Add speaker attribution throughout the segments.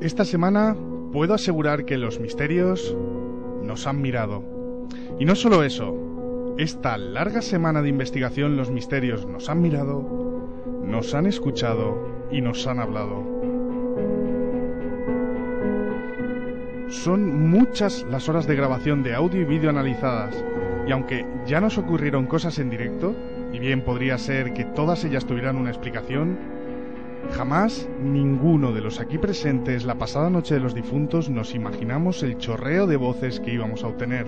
Speaker 1: Esta semana puedo asegurar que los misterios nos han mirado. Y no solo eso, esta larga semana de investigación los misterios nos han mirado, nos han escuchado y nos han hablado. Son muchas las horas de grabación de audio y vídeo analizadas, y aunque ya nos ocurrieron cosas en directo, y bien podría ser que todas ellas tuvieran una explicación, jamás ninguno de los aquí presentes la pasada noche de los difuntos nos imaginamos el chorreo de voces que íbamos a obtener.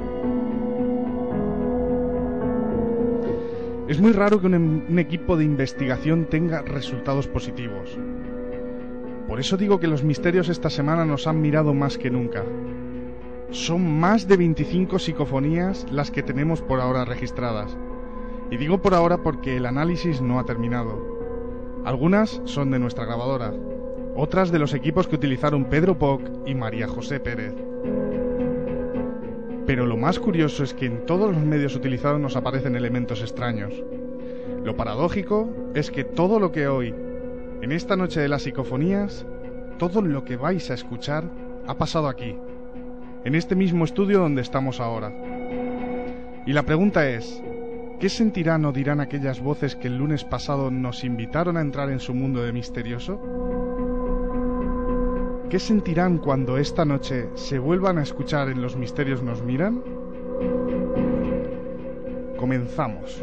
Speaker 1: Es muy raro que un equipo de investigación tenga resultados positivos. Por eso digo que los misterios esta semana nos han mirado más que nunca. Son más de 25 psicofonías las que tenemos por ahora registradas. Y digo por ahora porque el análisis no ha terminado. Algunas son de nuestra grabadora, otras de los equipos que utilizaron Pedro Poc y María José Pérez. Pero lo más curioso es que en todos los medios utilizados nos aparecen elementos extraños. Lo paradójico es que todo lo que hoy, en esta noche de las psicofonías, todo lo que vais a escuchar ha pasado aquí, en este mismo estudio donde estamos ahora. Y la pregunta es, ¿qué sentirán o dirán aquellas voces que el lunes pasado nos invitaron a entrar en su mundo de misterioso? ¿Qué sentirán cuando esta noche se vuelvan a escuchar en Los Misterios Nos Miran? Comenzamos.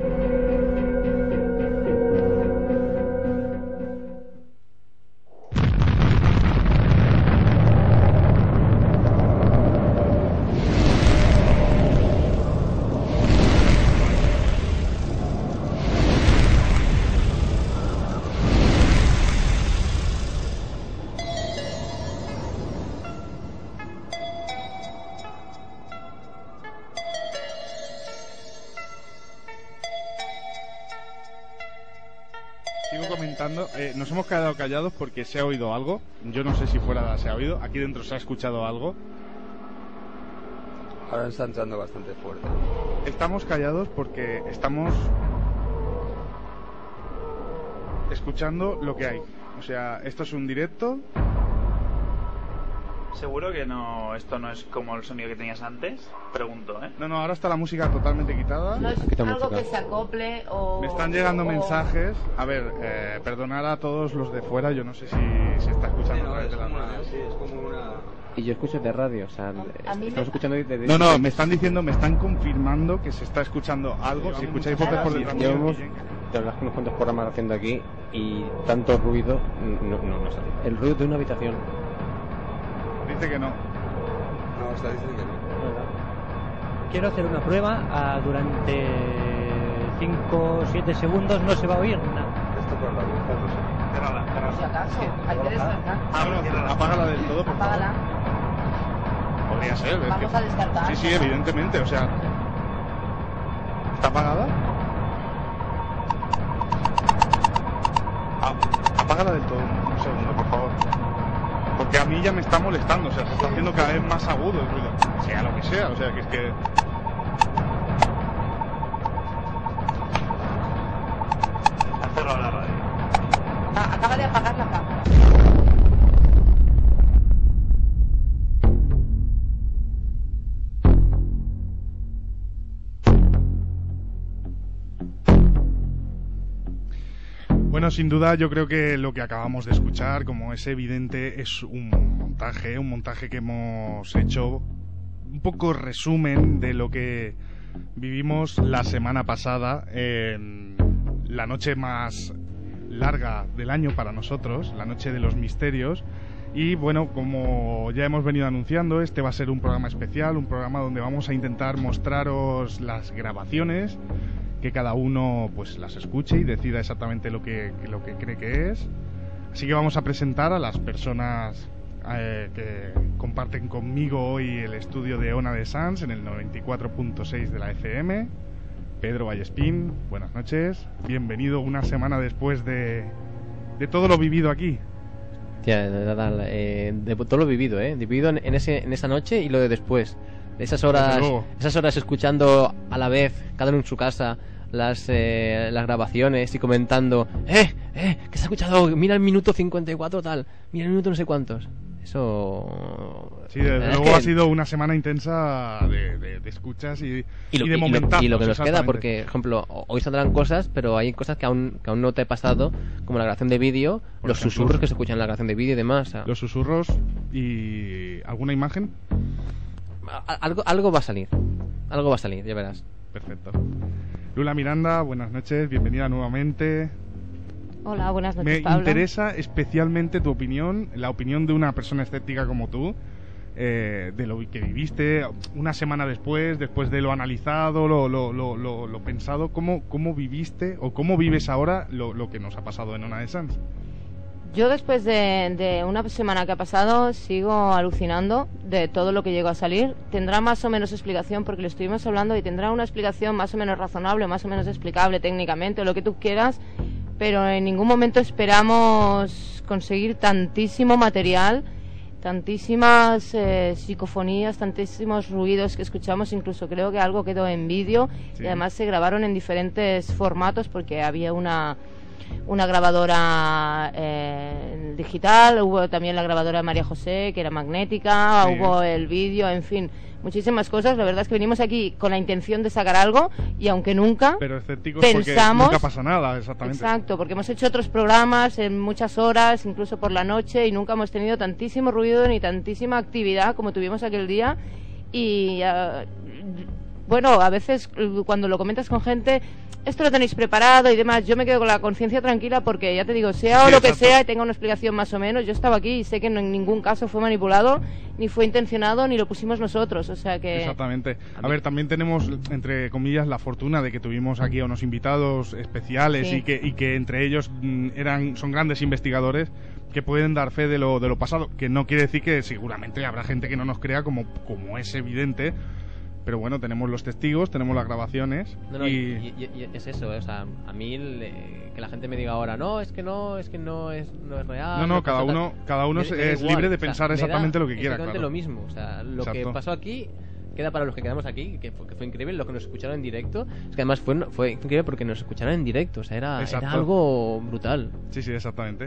Speaker 1: Nos hemos quedado callados porque se ha oído algo. Yo no sé si fuera se ha oído. Aquí dentro se ha escuchado algo.
Speaker 2: Ahora está entrando bastante fuerte.
Speaker 1: Estamos callados porque estamos escuchando lo que hay. O sea, esto es un directo.
Speaker 3: ¿Seguro que no, esto no es como el sonido que tenías antes? Pregunto, ¿eh?
Speaker 1: No, ahora está la música totalmente quitada.
Speaker 4: No es algo que se acople o...
Speaker 1: Me están llegando mensajes. A ver, perdonar a todos los de fuera. Yo no sé si se está escuchando a través de la radio.
Speaker 2: Sí, es como una...
Speaker 5: Y yo escucho de radio, o sea, estamos escuchando desde...
Speaker 1: No, me están diciendo, me están confirmando que se está escuchando algo. Si escucháis voces por detrás...
Speaker 5: Llevamos de verdad unos cuantos programas haciendo aquí y tanto ruido no sale. El ruido de una habitación.
Speaker 1: Dice que no.
Speaker 2: No, está diciendo que no.
Speaker 6: Quiero hacer una prueba. Durante 5 o 7 segundos no se va a oír nada.
Speaker 2: Esto por la luz, no sé.
Speaker 3: Cerrala.
Speaker 4: Por si acaso, hay que descartar.
Speaker 1: Apágala del todo, por favor.
Speaker 4: Apágala.
Speaker 1: Podría ser.
Speaker 4: Vamos a descartar.
Speaker 1: Sí, evidentemente, o sea... ¿Está apagada? Apágala del todo, un segundo, por favor. Porque a mí ya me está molestando, o sea, se está haciendo cada vez más agudo el ruido. Sea lo que sea, o sea, que es que...
Speaker 3: Ha cerrado la radio.
Speaker 4: Acaba de apagar la cámara.
Speaker 1: Bueno, sin duda yo creo que lo que acabamos de escuchar, como es evidente, es un montaje que hemos hecho, un poco resumen de lo que vivimos la semana pasada, en la noche más larga del año para nosotros, la noche de los misterios. Y bueno, como ya hemos venido anunciando, este va a ser un programa especial, un programa donde vamos a intentar mostraros las grabaciones, que cada uno pues las escuche y decida exactamente lo que cree que es. Así que vamos a presentar a las personas que comparten conmigo hoy el estudio de Ona de Sans en el 94.6 de la FM. Pedro Vallespín, buenas noches, bienvenido una semana después de todo lo vivido aquí.
Speaker 5: De todo lo vivido, dividido en esa noche y lo de después, de esas horas escuchando a la vez, cada uno en su casa, las grabaciones y comentando, que se ha escuchado, mira el minuto 54 tal, mira el minuto no sé cuántos. Eso...
Speaker 1: Sí, desde
Speaker 5: es
Speaker 1: luego
Speaker 5: que-
Speaker 1: ha sido una semana intensa de escuchas y
Speaker 5: lo,
Speaker 1: de
Speaker 5: y
Speaker 1: momentazos.
Speaker 5: lo que nos queda,
Speaker 1: exactamente.
Speaker 5: porque, por ejemplo, hoy saldrán cosas, pero hay cosas que aún no te he pasado, como la grabación de vídeo,
Speaker 1: Por
Speaker 5: los
Speaker 1: ejemplo.
Speaker 5: susurros que se escuchan en la grabación de vídeo y demás. O sea,
Speaker 1: Los susurros y... ¿alguna imagen?
Speaker 5: algo va a salir. Algo va a salir, ya verás.
Speaker 1: Perfecto. Lula Miranda, buenas noches, bienvenida nuevamente.
Speaker 4: Hola, buenas noches,
Speaker 1: Me
Speaker 4: Pablo.
Speaker 1: interesa especialmente tu opinión, la opinión de una persona escéptica como tú, de lo que viviste una semana después de lo analizado, lo pensado. ¿Cómo viviste o cómo vives ahora lo que nos ha pasado en Ona de Sans?
Speaker 4: Yo después de una semana que ha pasado sigo alucinando de todo lo que llegó a salir. Tendrá más o menos explicación porque lo estuvimos hablando y tendrá una explicación más o menos razonable, más o menos explicable técnicamente, o lo que tú quieras, pero en ningún momento esperamos conseguir tantísimo material, tantísimas psicofonías, tantísimos ruidos que escuchamos. Incluso creo que algo quedó en vídeo
Speaker 1: Sí.
Speaker 4: y además se grabaron en diferentes formatos porque había una grabadora digital, hubo también la grabadora de María José, que era magnética,
Speaker 1: Sí.
Speaker 4: hubo el vídeo, en fin, muchísimas cosas. La verdad es que venimos aquí con la intención de sacar algo y aunque nunca...
Speaker 1: Pero escépticos
Speaker 4: Pensamos-
Speaker 1: porque nunca pasa nada, exactamente.
Speaker 4: Exacto, porque hemos hecho otros programas en muchas horas, incluso por la noche, y nunca hemos tenido tantísimo ruido ni tantísima actividad como tuvimos aquel día. Y bueno, a veces cuando lo comentas con gente, esto lo tenéis preparado y demás, yo me quedo con la conciencia tranquila porque ya te digo, sea
Speaker 1: Sí,
Speaker 4: o lo que
Speaker 1: exacto.
Speaker 4: sea y tenga una explicación más o menos, yo estaba aquí y sé que en ningún caso fue manipulado, ni fue intencionado, ni lo pusimos nosotros, o sea que...
Speaker 1: Exactamente. A ver, también tenemos, entre comillas, la fortuna de que tuvimos aquí a unos invitados especiales
Speaker 4: Sí.
Speaker 1: y que entre ellos son grandes investigadores que pueden dar fe de lo pasado, que no quiere decir que seguramente habrá gente que no nos crea como es evidente, pero bueno, tenemos los testigos, tenemos las grabaciones
Speaker 5: No,
Speaker 1: y...
Speaker 5: y es eso, o sea, a mí que la gente me diga ahora, no es real.
Speaker 1: No,
Speaker 5: pasa tal".
Speaker 1: cada uno
Speaker 5: Me da
Speaker 1: es
Speaker 5: igual,
Speaker 1: libre de
Speaker 5: o sea,
Speaker 1: pensar
Speaker 5: me da
Speaker 1: exactamente lo que quiera,
Speaker 5: exactamente
Speaker 1: claro.
Speaker 5: lo mismo, o sea, lo que
Speaker 1: Exacto.
Speaker 5: pasó aquí queda para los que quedamos aquí, que fue increíble, lo que nos escucharon en directo, es que además fue increíble porque nos escucharon en directo, o sea, era
Speaker 1: Exacto.
Speaker 5: algo brutal.
Speaker 1: Sí, exactamente.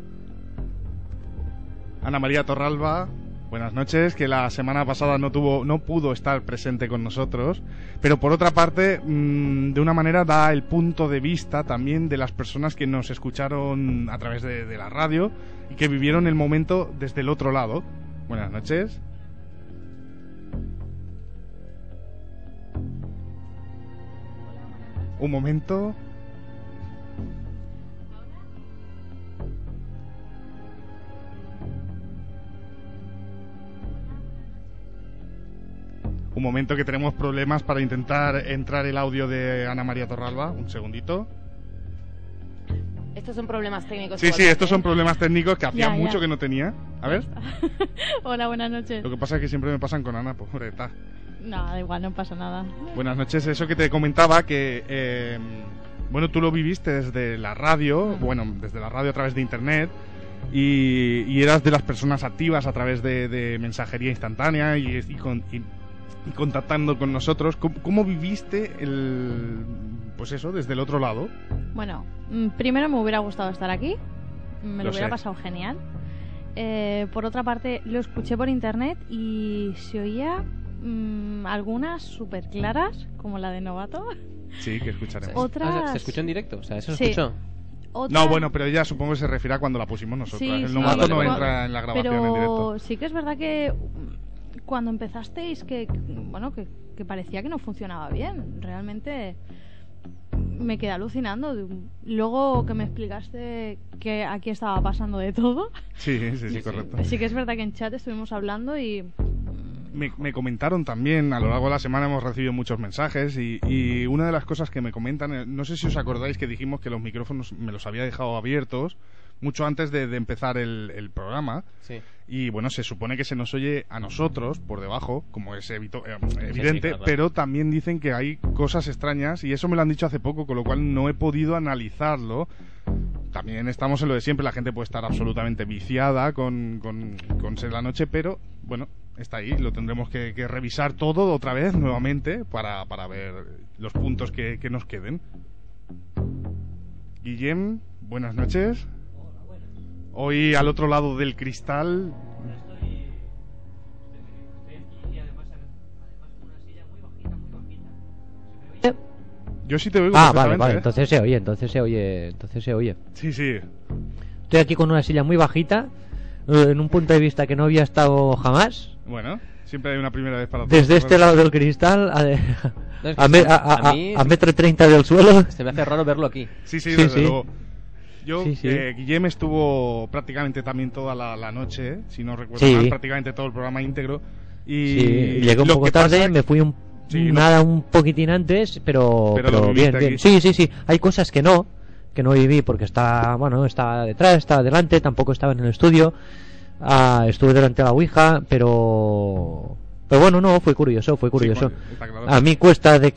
Speaker 1: Ana María Torralba, buenas noches, que la semana pasada no pudo estar presente con nosotros, pero por otra parte, de una manera da el punto de vista también de las personas que nos escucharon a través de la radio y que vivieron el momento desde el otro lado. Buenas noches. Un momento. Un momento que tenemos problemas para intentar entrar el audio de Ana María Torralba. Un segundito.
Speaker 4: Estos son problemas técnicos.
Speaker 1: Sí,
Speaker 4: igualmente,
Speaker 1: estos son
Speaker 4: ¿eh?
Speaker 1: problemas técnicos que hacía
Speaker 7: Ya.
Speaker 1: mucho que no tenía. A ver,
Speaker 7: Hola, buenas noches.
Speaker 1: lo que pasa es que siempre me pasan con Ana, pobre, está.
Speaker 7: No, da igual, no pasa nada.
Speaker 1: Buenas noches, eso que te comentaba que... bueno, tú lo viviste desde la radio, bueno, desde la radio a través de internet, y eras de las personas activas a través de mensajería instantánea y contactando con nosotros. ¿Cómo viviste pues eso, desde el otro lado?
Speaker 7: Bueno, primero me hubiera gustado estar aquí. Me
Speaker 1: Lo
Speaker 7: lo hubiera
Speaker 1: sé.
Speaker 7: pasado genial. Por otra parte, lo escuché por internet y se oía algunas súper claras, como la de Novato.
Speaker 1: Sí, que escucharemos.
Speaker 7: Otras...
Speaker 5: ¿Se escuchó en directo? O sea, ¿eso se
Speaker 7: Sí.
Speaker 5: escuchó?
Speaker 7: Otras-
Speaker 1: No, bueno, pero ella supongo que se refiere a cuando la pusimos nosotros.
Speaker 7: Sí,
Speaker 1: El
Speaker 7: sí,
Speaker 1: novato
Speaker 5: vale,
Speaker 1: no
Speaker 5: vale.
Speaker 1: entra en la grabación
Speaker 7: pero
Speaker 1: en directo.
Speaker 7: sí que es verdad que cuando empezasteis bueno, que parecía que no funcionaba bien. Realmente me quedé alucinando. Luego que me explicaste que aquí estaba pasando de todo.
Speaker 1: Sí, correcto.
Speaker 7: Sí que es verdad que en chat estuvimos hablando y
Speaker 1: Me comentaron también, a lo largo de la semana hemos recibido muchos mensajes y una de las cosas que me comentan, no sé si os acordáis que dijimos que los micrófonos me los había dejado abiertos mucho antes de empezar el programa.
Speaker 5: Sí.
Speaker 1: Y bueno, se supone que se nos oye a nosotros por debajo, como es evidente,
Speaker 5: sí, claro.
Speaker 1: pero también dicen que hay cosas extrañas y eso me lo han dicho hace poco, con lo cual no he podido analizarlo. También estamos en lo de siempre, la gente puede estar absolutamente viciada con Ser la Noche, pero bueno, está ahí, lo tendremos que revisar todo otra vez nuevamente para ver los puntos que nos queden. Guillem, buenas noches. Hoy al otro lado del cristal Yo sí te oigo
Speaker 6: Vale,
Speaker 1: perfectamente,
Speaker 6: vale,
Speaker 1: ¿eh?
Speaker 6: entonces se oye.
Speaker 1: Sí, sí.
Speaker 6: Estoy aquí con una silla muy bajita, en un punto de vista que no había estado jamás.
Speaker 1: Bueno, siempre hay una primera vez para todos.
Speaker 6: Desde este lado del cristal
Speaker 5: No, es que
Speaker 6: a
Speaker 5: mí
Speaker 6: metro 30 del suelo.
Speaker 5: se me hace raro verlo aquí.
Speaker 1: Sí,
Speaker 6: Sí,
Speaker 1: desde
Speaker 6: sí.
Speaker 1: luego. Yo,
Speaker 6: Sí, sí.
Speaker 1: Guillem estuvo prácticamente también toda la noche, si no recuerdo
Speaker 6: Sí.
Speaker 1: mal, prácticamente todo el programa íntegro. Y
Speaker 6: Sí, llegué un
Speaker 1: lo
Speaker 6: poco
Speaker 1: que
Speaker 6: tarde,
Speaker 1: pasa-
Speaker 6: me fui un poquitín antes, pero
Speaker 1: Pero lo
Speaker 6: bien,
Speaker 1: viviste
Speaker 6: bien.
Speaker 1: aquí.
Speaker 6: Sí. Hay cosas que no viví porque estaba detrás, estaba delante, tampoco estaba en el estudio. Estuve delante de la Ouija, pero bueno, no, fue curioso.
Speaker 1: Sí, está claro.
Speaker 6: A mí cuesta de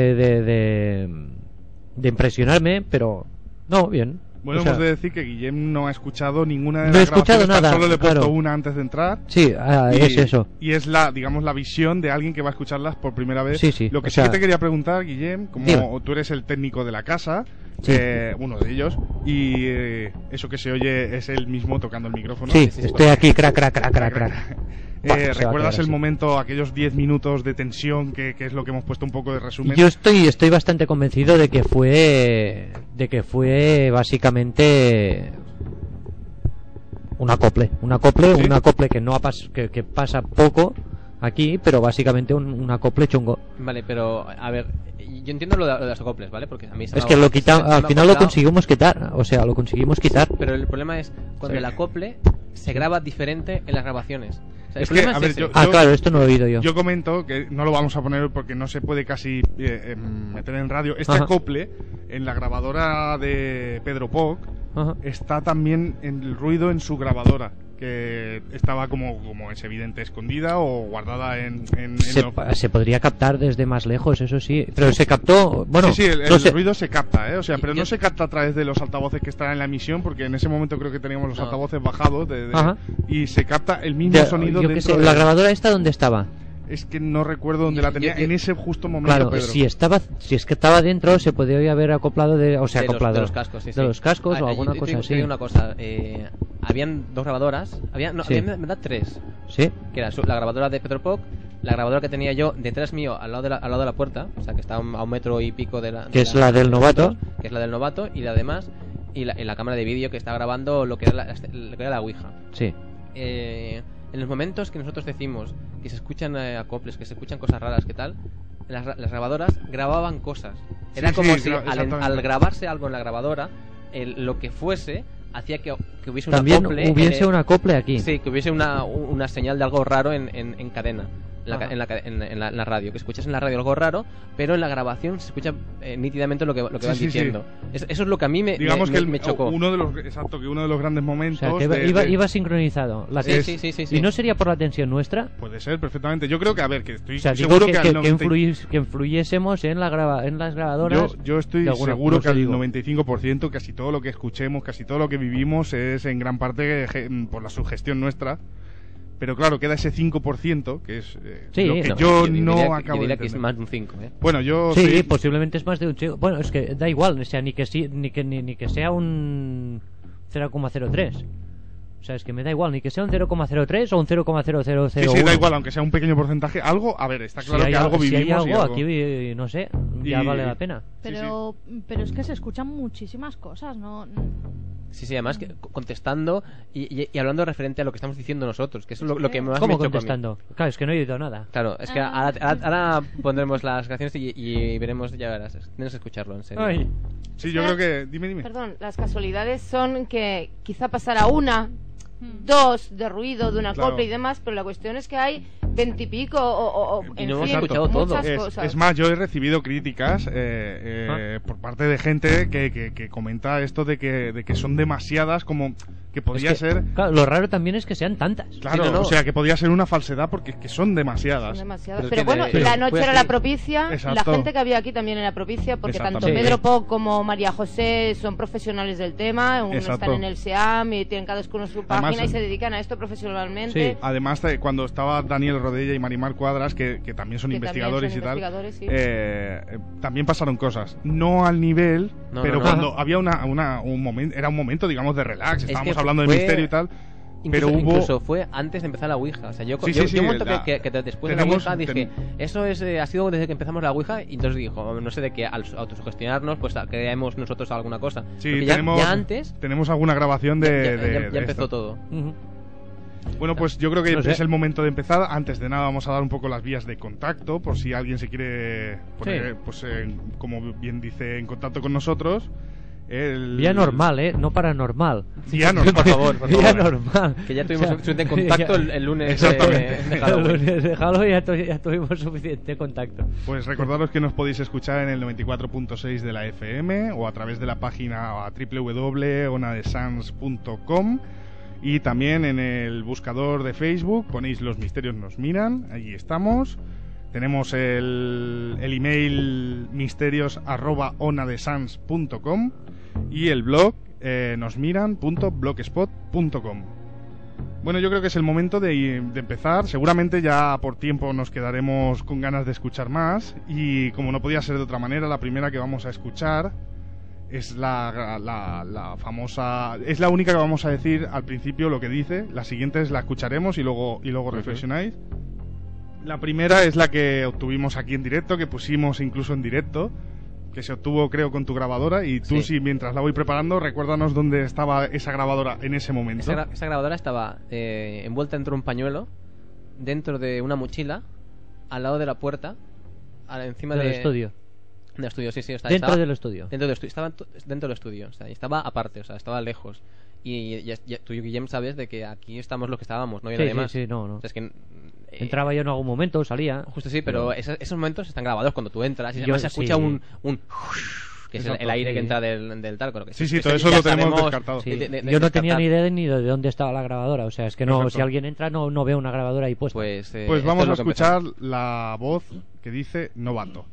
Speaker 6: impresionarme, pero no, bien.
Speaker 1: Bueno,
Speaker 6: O sea,
Speaker 1: hemos de decir que Guillem no ha escuchado ninguna de
Speaker 6: No he
Speaker 1: las
Speaker 6: escuchado
Speaker 1: grabaciones, tan
Speaker 6: nada,
Speaker 1: solo le he puesto
Speaker 6: claro.
Speaker 1: una antes de entrar.
Speaker 6: sí, es eso.
Speaker 1: Y es digamos, la visión de alguien que va a escucharlas por primera vez.
Speaker 6: Sí.
Speaker 1: Lo que
Speaker 6: O
Speaker 1: sí
Speaker 6: sea,
Speaker 1: que te quería preguntar, Guillem, como
Speaker 6: dime.
Speaker 1: tú eres el técnico de la casa,
Speaker 6: Sí.
Speaker 1: uno de ellos, y eso que se oye es él mismo tocando el micrófono.
Speaker 6: Sí, estoy aquí, crack. Buah, se va a
Speaker 1: ¿Recuerdas
Speaker 6: quedar
Speaker 1: el
Speaker 6: así.
Speaker 1: momento, aquellos 10 minutos de tensión, que es lo que hemos puesto un poco de resumen?
Speaker 6: Yo estoy bastante convencido de que fue básicamente un acople que no que pasa poco aquí, pero básicamente un acople chungo.
Speaker 5: Vale, pero a ver, yo entiendo lo de los acoples, ¿vale? Porque a mí se
Speaker 6: Es
Speaker 5: me
Speaker 6: que
Speaker 5: ha-
Speaker 6: lo
Speaker 5: se me
Speaker 6: quitamos,
Speaker 5: ha
Speaker 6: al final lo
Speaker 5: acoplado,
Speaker 6: conseguimos quitar, lo conseguimos quitar.
Speaker 5: pero el problema es cuando
Speaker 1: Sí.
Speaker 5: el acople se graba diferente en las grabaciones. O sea, el
Speaker 1: Es que,
Speaker 5: problema
Speaker 1: a ver,
Speaker 5: ese.
Speaker 1: yo-
Speaker 6: Claro, esto no lo he oído yo.
Speaker 1: Yo comento que no lo vamos a poner porque no se puede casi meter en radio. Este
Speaker 6: Ajá.
Speaker 1: acople en la grabadora de Pedro Poc
Speaker 6: Ajá.
Speaker 1: está también en el ruido en su grabadora, que estaba como es evidente escondida o guardada en
Speaker 6: Se podría captar desde más lejos, eso sí, pero se captó, bueno,
Speaker 1: sí, el
Speaker 6: no sé.
Speaker 1: ruido se capta, o sea, pero
Speaker 5: Yo-
Speaker 1: no se capta a través de los altavoces que están en la emisión, porque en ese momento creo que teníamos los
Speaker 5: No.
Speaker 1: altavoces bajados
Speaker 6: Ajá.
Speaker 1: y se capta el mismo sonido
Speaker 6: yo qué
Speaker 1: dentro
Speaker 6: sé,
Speaker 1: de
Speaker 6: la grabadora esta dónde estaba.
Speaker 1: Es que no recuerdo dónde
Speaker 5: Yo-
Speaker 1: la tenía
Speaker 5: yo-
Speaker 1: en ese justo momento,
Speaker 6: Claro,
Speaker 1: Pedro.
Speaker 6: si es que estaba dentro, se podría haber acoplado
Speaker 5: de
Speaker 6: acoplado
Speaker 5: los cascos, sí,
Speaker 6: de
Speaker 5: sí.
Speaker 6: los cascos o alguna
Speaker 5: yo
Speaker 6: cosa
Speaker 5: te
Speaker 6: así.
Speaker 5: digo una cosa, habían dos grabadoras,
Speaker 6: Sí.
Speaker 5: habían en verdad tres,
Speaker 6: Sí,
Speaker 5: que era la grabadora de Pedro Poc, la grabadora que tenía yo detrás mío al lado de la puerta, o sea que está a un metro y pico de la...
Speaker 6: Que es la del novato.
Speaker 5: Que es la del novato, y la demás, y la cámara de vídeo que está grabando lo que era la Ouija.
Speaker 6: sí.
Speaker 5: En los momentos que nosotros decimos que se escuchan acoples, que se escuchan cosas raras, que tal, las grabadoras grababan cosas. Era
Speaker 1: Sí,
Speaker 5: como
Speaker 1: sí,
Speaker 5: si
Speaker 1: exactamente.
Speaker 5: al grabarse algo en la grabadora, lo que fuese hacía que hubiese un
Speaker 6: También
Speaker 5: acople.
Speaker 6: hubiese un acople aquí.
Speaker 5: Sí, que hubiese una señal de algo raro en cadena.
Speaker 6: Ajá.
Speaker 5: En la radio, que escuchas en la radio algo raro, pero en la grabación se escucha nítidamente lo que van
Speaker 1: sí, sí.
Speaker 5: diciendo. Eso es lo que a mí
Speaker 1: Digamos que
Speaker 5: me chocó.
Speaker 1: uno de los grandes
Speaker 6: O
Speaker 1: momentos
Speaker 6: sea, que iba sincronizado.
Speaker 5: Sí.
Speaker 6: ¿Y no sería por la tensión nuestra?
Speaker 1: puede ser perfectamente. Yo creo que, a ver, que estoy
Speaker 6: O sea, digo
Speaker 1: seguro
Speaker 6: que,
Speaker 1: que,
Speaker 6: que,
Speaker 1: al 90
Speaker 6: que influyésemos en las grabadoras.
Speaker 1: yo estoy
Speaker 6: de alguna-
Speaker 1: seguro
Speaker 6: no
Speaker 1: que
Speaker 6: sé,
Speaker 1: al
Speaker 6: digo.
Speaker 1: 95% casi todo lo que escuchemos, casi todo lo que vivimos es en gran parte por la sugestión nuestra. Pero claro, queda ese 5% que es
Speaker 6: Sí,
Speaker 1: lo que
Speaker 6: no,
Speaker 1: yo
Speaker 5: diría-
Speaker 1: no
Speaker 5: yo
Speaker 1: acabo
Speaker 5: diría
Speaker 1: de
Speaker 5: que es
Speaker 1: entender.
Speaker 5: más de un 5, ¿eh?
Speaker 1: Bueno, yo
Speaker 6: Sí,
Speaker 1: soy-
Speaker 6: posiblemente es más de un chico. Bueno, es que da igual, o sea, ni que sea un 0,03. O sea, es que me da igual, ni que sea un 0,03 o un 0,0001.
Speaker 1: sí, da igual, aunque sea un pequeño porcentaje, algo, a ver, está claro que algo
Speaker 6: si hay
Speaker 1: vivimos y
Speaker 6: algo,
Speaker 1: algo-
Speaker 6: aquí, no sé, ya
Speaker 1: Y-
Speaker 6: vale la pena.
Speaker 7: Pero es que se escuchan muchísimas cosas, ¿no?
Speaker 5: Sí, además que contestando y hablando referente a lo que estamos diciendo nosotros, que eso es lo que más
Speaker 6: ¿Cómo
Speaker 5: me chocó a mí.
Speaker 6: contestando? Claro, es que no he oído nada.
Speaker 5: Claro, es que ahora pondremos las canciones y veremos, ya verás. Tienes que escucharlo, en serio.
Speaker 6: Ay.
Speaker 1: Sí, yo creo que dime.
Speaker 4: Perdón, las casualidades son que quizá pasara una, dos de ruido, de una
Speaker 1: Claro.
Speaker 4: acople y demás, pero la cuestión es que hay 20 y pico o
Speaker 5: Y
Speaker 4: en
Speaker 5: no hemos
Speaker 4: fin,
Speaker 5: escuchado todo.
Speaker 4: muchas
Speaker 1: Es
Speaker 4: cosas.
Speaker 1: más, yo he recibido críticas por parte de gente que comenta esto de que son demasiadas, como que podría
Speaker 6: Es que,
Speaker 1: ser.
Speaker 6: claro, lo raro también es que sean tantas.
Speaker 1: Claro,
Speaker 5: Sí, no.
Speaker 1: o sea, que podría ser una falsedad porque es que son demasiadas.
Speaker 4: Son demasiadas.
Speaker 5: Pero
Speaker 4: Pero,
Speaker 5: que
Speaker 4: bueno,
Speaker 5: de-
Speaker 4: la
Speaker 5: fue
Speaker 4: noche era
Speaker 5: así.
Speaker 4: la propicia,
Speaker 1: Exacto.
Speaker 4: la gente que había aquí también era propicia, porque tanto
Speaker 1: Exactamente.
Speaker 4: Pedro Poc como María José son profesionales del tema, uno
Speaker 1: Exacto.
Speaker 4: están en el SEAM y tienen cada uno su página
Speaker 1: Además,
Speaker 4: y se dedican a esto profesionalmente.
Speaker 6: Sí.
Speaker 1: Además, cuando estaba Daniel Rodella y Marimar Cuadras, que también son
Speaker 4: Que
Speaker 1: investigadores
Speaker 4: también son
Speaker 1: y tal,
Speaker 4: investigadores, sí.
Speaker 1: también pasaron cosas. No al nivel,
Speaker 5: No,
Speaker 1: pero
Speaker 5: no.
Speaker 1: cuando había un momento, era un momento, digamos, de relax, estábamos
Speaker 5: que
Speaker 1: hablando de
Speaker 5: fue-
Speaker 1: misterio y tal.
Speaker 5: Incluso fue antes de empezar la Ouija. O sea, yo un momento que después de la Ouija dije, eso ha sido desde que empezamos la Ouija, y entonces dijo, no sé, de que al autosugestionarnos, pues creemos nosotros alguna cosa.
Speaker 1: Sí,
Speaker 5: ya antes
Speaker 1: tenemos alguna grabación de
Speaker 5: ya empezó todo.
Speaker 1: Bueno, pues yo creo que es el momento de empezar. Antes de nada vamos a dar un poco las vías de contacto, por si alguien se quiere poner, pues como bien dice, en contacto con nosotros.
Speaker 6: Vía normal, no paranormal.
Speaker 1: Vía normal,
Speaker 5: por favor.
Speaker 6: Vía normal.
Speaker 5: Que ya tuvimos suficiente contacto el lunes
Speaker 1: de
Speaker 5: Halloween.
Speaker 6: El lunes de Halloween ya tuvimos suficiente contacto.
Speaker 1: Pues recordaros que nos podéis escuchar en el 94.6 de la FM o a través de la página www.onadesans.com, y también en el buscador de Facebook ponéis Los Misterios Nos Miran, allí estamos. Tenemos el email misterios@onadesans.com y el blog nosmiran.blogspot.com. Bueno, yo creo que es el momento de empezar. Seguramente ya por tiempo nos quedaremos con ganas de escuchar más, y como no podía ser de otra manera, la primera que vamos a escuchar es la famosa... Es la única que vamos a decir al principio lo que dice. Las siguientes la escucharemos y luego reflexionáis. La primera es la que obtuvimos aquí en directo, que pusimos incluso en directo, que se obtuvo creo con tu grabadora, y tú si mientras la voy preparando, recuérdanos dónde estaba esa grabadora en ese momento.
Speaker 5: Esa grabadora estaba envuelta dentro de un pañuelo, dentro de una mochila, al lado de la puerta, encima
Speaker 6: del estudio.
Speaker 5: Del estudio, sí,
Speaker 6: dentro del estudio.
Speaker 5: Estaba dentro del estudio, o sea, estaba aparte, o sea, estaba lejos. Y tú, Guillem, sabes de que aquí estamos los que estábamos, no había nadie más.
Speaker 6: Sí, no.
Speaker 5: O sea, es que,
Speaker 6: entraba yo en algún momento, salía.
Speaker 5: Justo sí, pero esos momentos están grabados cuando tú entras y además se escucha un que es el aire que entra del tal. Creo que
Speaker 1: sí, todo eso lo tenemos descartado.
Speaker 6: Yo no tenía ni idea ni de dónde estaba la grabadora, o sea, es que no, si alguien entra no veo una grabadora ahí puesta.
Speaker 1: Pues vamos a escuchar la voz que dice novato.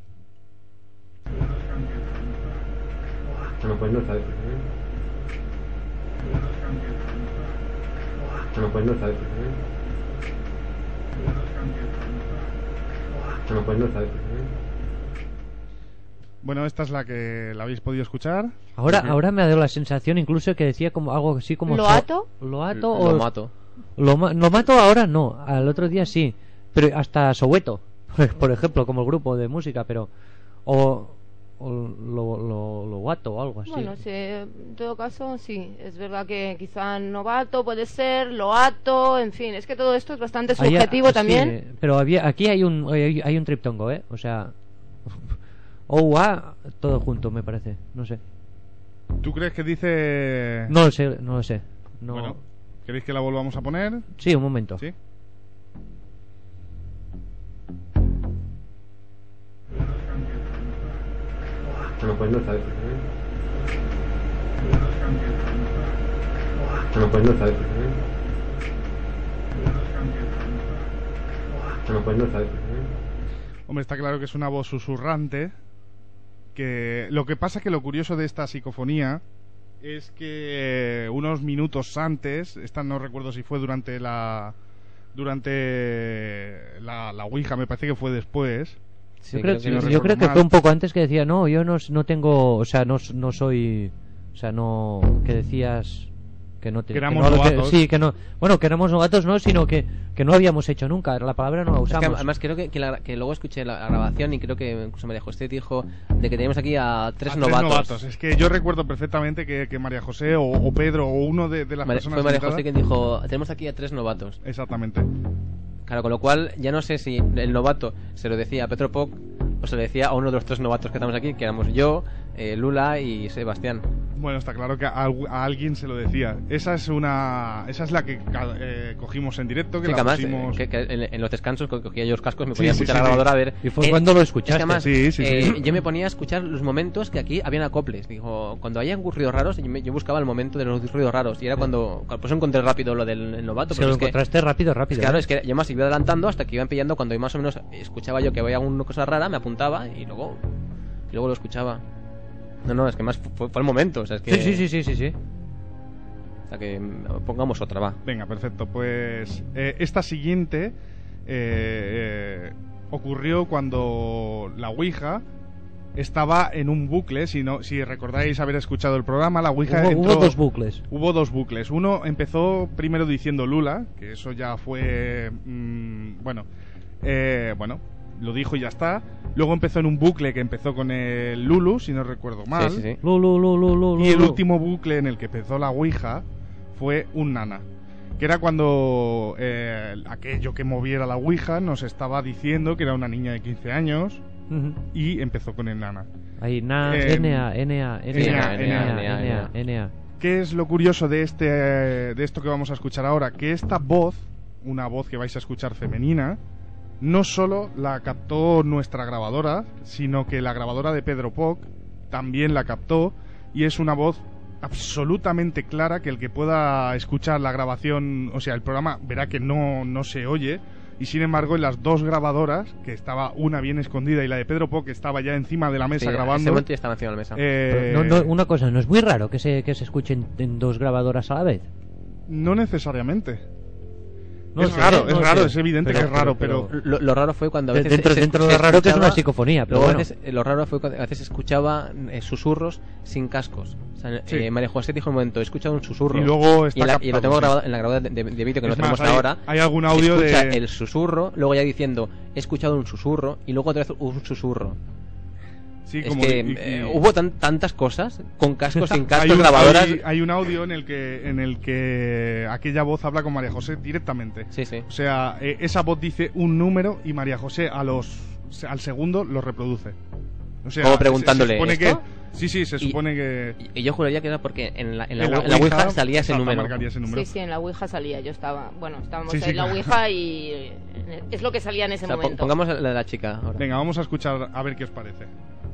Speaker 2: Bueno, pues no está bien. Bueno, pues no está bien. Bueno, pues no está bien.
Speaker 1: Bueno, esta es la que la habéis podido escuchar.
Speaker 6: Ahora me ha dado la sensación incluso que decía como algo así como...
Speaker 4: ¿Loato?
Speaker 5: Lo mato.
Speaker 6: Lo mato ahora no, al otro día sí. Pero hasta Soweto, por ejemplo, como el grupo de música, pero... O lo guato o algo así.
Speaker 4: Bueno, sí, en todo caso sí, es verdad que quizá novato puede ser, loato, en fin, es que todo esto es bastante subjetivo también.
Speaker 6: Sí, pero aquí hay un triptongo, o sea, OUA todo junto, me parece, no sé.
Speaker 1: ¿Tú crees que dice...?
Speaker 6: No lo sé, no.
Speaker 1: Bueno, ¿queréis que la volvamos a poner?
Speaker 6: Sí, un momento.
Speaker 1: Sí.
Speaker 2: Bueno, pues no está bien. Bueno, pues no está bien. Bueno, pues no está bien.
Speaker 1: Hombre, está claro que es una voz susurrante. Que lo que pasa es que lo curioso de esta psicofonía es que unos minutos antes, esta no recuerdo si fue durante la Ouija, me parece que fue después.
Speaker 6: Sí, yo creo que fue un poco antes, que decía, no, yo no tengo, o sea, no soy, o sea, no, que decías que no
Speaker 1: que éramos novatos.
Speaker 6: Sí, que no, bueno, que éramos novatos, no, sino que no habíamos hecho nunca, la palabra no la usamos.
Speaker 5: Es que además creo que luego escuché la grabación y creo que incluso María José dijo de que teníamos aquí a tres novatos.
Speaker 1: Es que yo recuerdo perfectamente que María José o Pedro o uno de las personas...
Speaker 5: Fue María José quien dijo, tenemos aquí a 3 novatos.
Speaker 1: Exactamente.
Speaker 5: Claro, con lo cual ya no sé si el novato se lo decía a Petro Poc o se lo decía a uno de los 3 novatos que estamos aquí, que éramos yo, Lula y Sebastián.
Speaker 1: Bueno, está claro que a alguien se lo decía. Esa es la que cogimos en directo, que
Speaker 5: sí,
Speaker 1: la
Speaker 5: que además,
Speaker 1: pusimos...
Speaker 5: que en los descansos cogía yo los cascos, me ponía a escuchar la grabadora a ver...
Speaker 6: ¿Y fue cuando lo escuchaste?
Speaker 5: Es que además,
Speaker 1: sí.
Speaker 5: Yo me ponía a escuchar los momentos que aquí habían acoples. Digo, cuando haya ruidos raros, yo buscaba el momento de los ruidos raros. Y era cuando... Pues encontré rápido lo del novato.
Speaker 6: Se lo encontraste rápido.
Speaker 5: Claro, es que yo más iba adelantando hasta que iban pillando. Cuando más o menos escuchaba yo que había alguna cosa rara, me apuntaba y luego lo escuchaba. No, es que más fue el momento, o sea, es que...
Speaker 6: Sí.
Speaker 5: O sea, que pongamos otra, va.
Speaker 1: Venga, perfecto. Pues esta siguiente ocurrió cuando la Ouija estaba en un bucle. Si recordáis haber escuchado el programa, la Ouija
Speaker 6: hubo dos bucles.
Speaker 1: Hubo dos bucles. Uno empezó primero diciendo Lula, que eso ya fue... bueno, lo dijo y ya está. Luego empezó en un bucle que empezó con el Lulu, si no recuerdo mal.
Speaker 5: Sí.
Speaker 1: Y el último bucle en el que empezó la Ouija fue un Nana, que era cuando aquello que moviera la Ouija nos estaba diciendo que era una niña de 15 años. Y empezó con el Nana.
Speaker 6: Ahí, N-A.
Speaker 1: ¿Qué es lo curioso de esto que vamos a escuchar ahora? Que esta voz, una voz que vais a escuchar femenina, no solo la captó nuestra grabadora, sino que la grabadora de Pedro Poc también la captó, y es una voz absolutamente clara, que el que pueda escuchar la grabación, o sea, el programa, verá que no se oye. Y sin embargo, en las dos grabadoras, que estaba una bien escondida y la de Pedro Po, que estaba ya encima de la mesa grabando.
Speaker 5: Ese momento ya estaba encima de la mesa.
Speaker 6: Una cosa, ¿no es muy raro que se escuchen en dos grabadoras a la vez?
Speaker 1: No necesariamente. Es evidente que es raro, pero...
Speaker 5: Lo raro fue cuando a veces...
Speaker 6: Dentro de lo raro que es una psicofonía, pero bueno.
Speaker 5: Lo raro fue cuando a veces escuchaba susurros sin cascos. O sea, sí. María José dijo un momento, he escuchado un susurro.
Speaker 1: Y luego
Speaker 5: y lo tengo grabado en la grabadora de vídeo que no tenemos ahora.
Speaker 1: Hay algún audio
Speaker 5: escucha el susurro, luego ya diciendo, he escuchado un susurro, y luego otra vez un susurro.
Speaker 1: Sí,
Speaker 5: es que hubo tantas cosas con cascos, sin cascos,
Speaker 1: grabadoras. Hay un audio en el que aquella voz habla con María José directamente.
Speaker 5: Sí.
Speaker 1: O sea, esa voz dice un número y María José al segundo lo reproduce. O sea,
Speaker 5: como preguntándole
Speaker 1: se supone
Speaker 5: ¿esto?
Speaker 1: Se supone que...
Speaker 5: Y yo juraría que era porque en la Ouija salía ese número.
Speaker 4: Sí, en la Ouija salía. Estábamos en la Ouija y es lo que salía en ese momento.
Speaker 5: Pongamos la de la chica ahora.
Speaker 1: Venga, vamos a escuchar a ver qué os parece.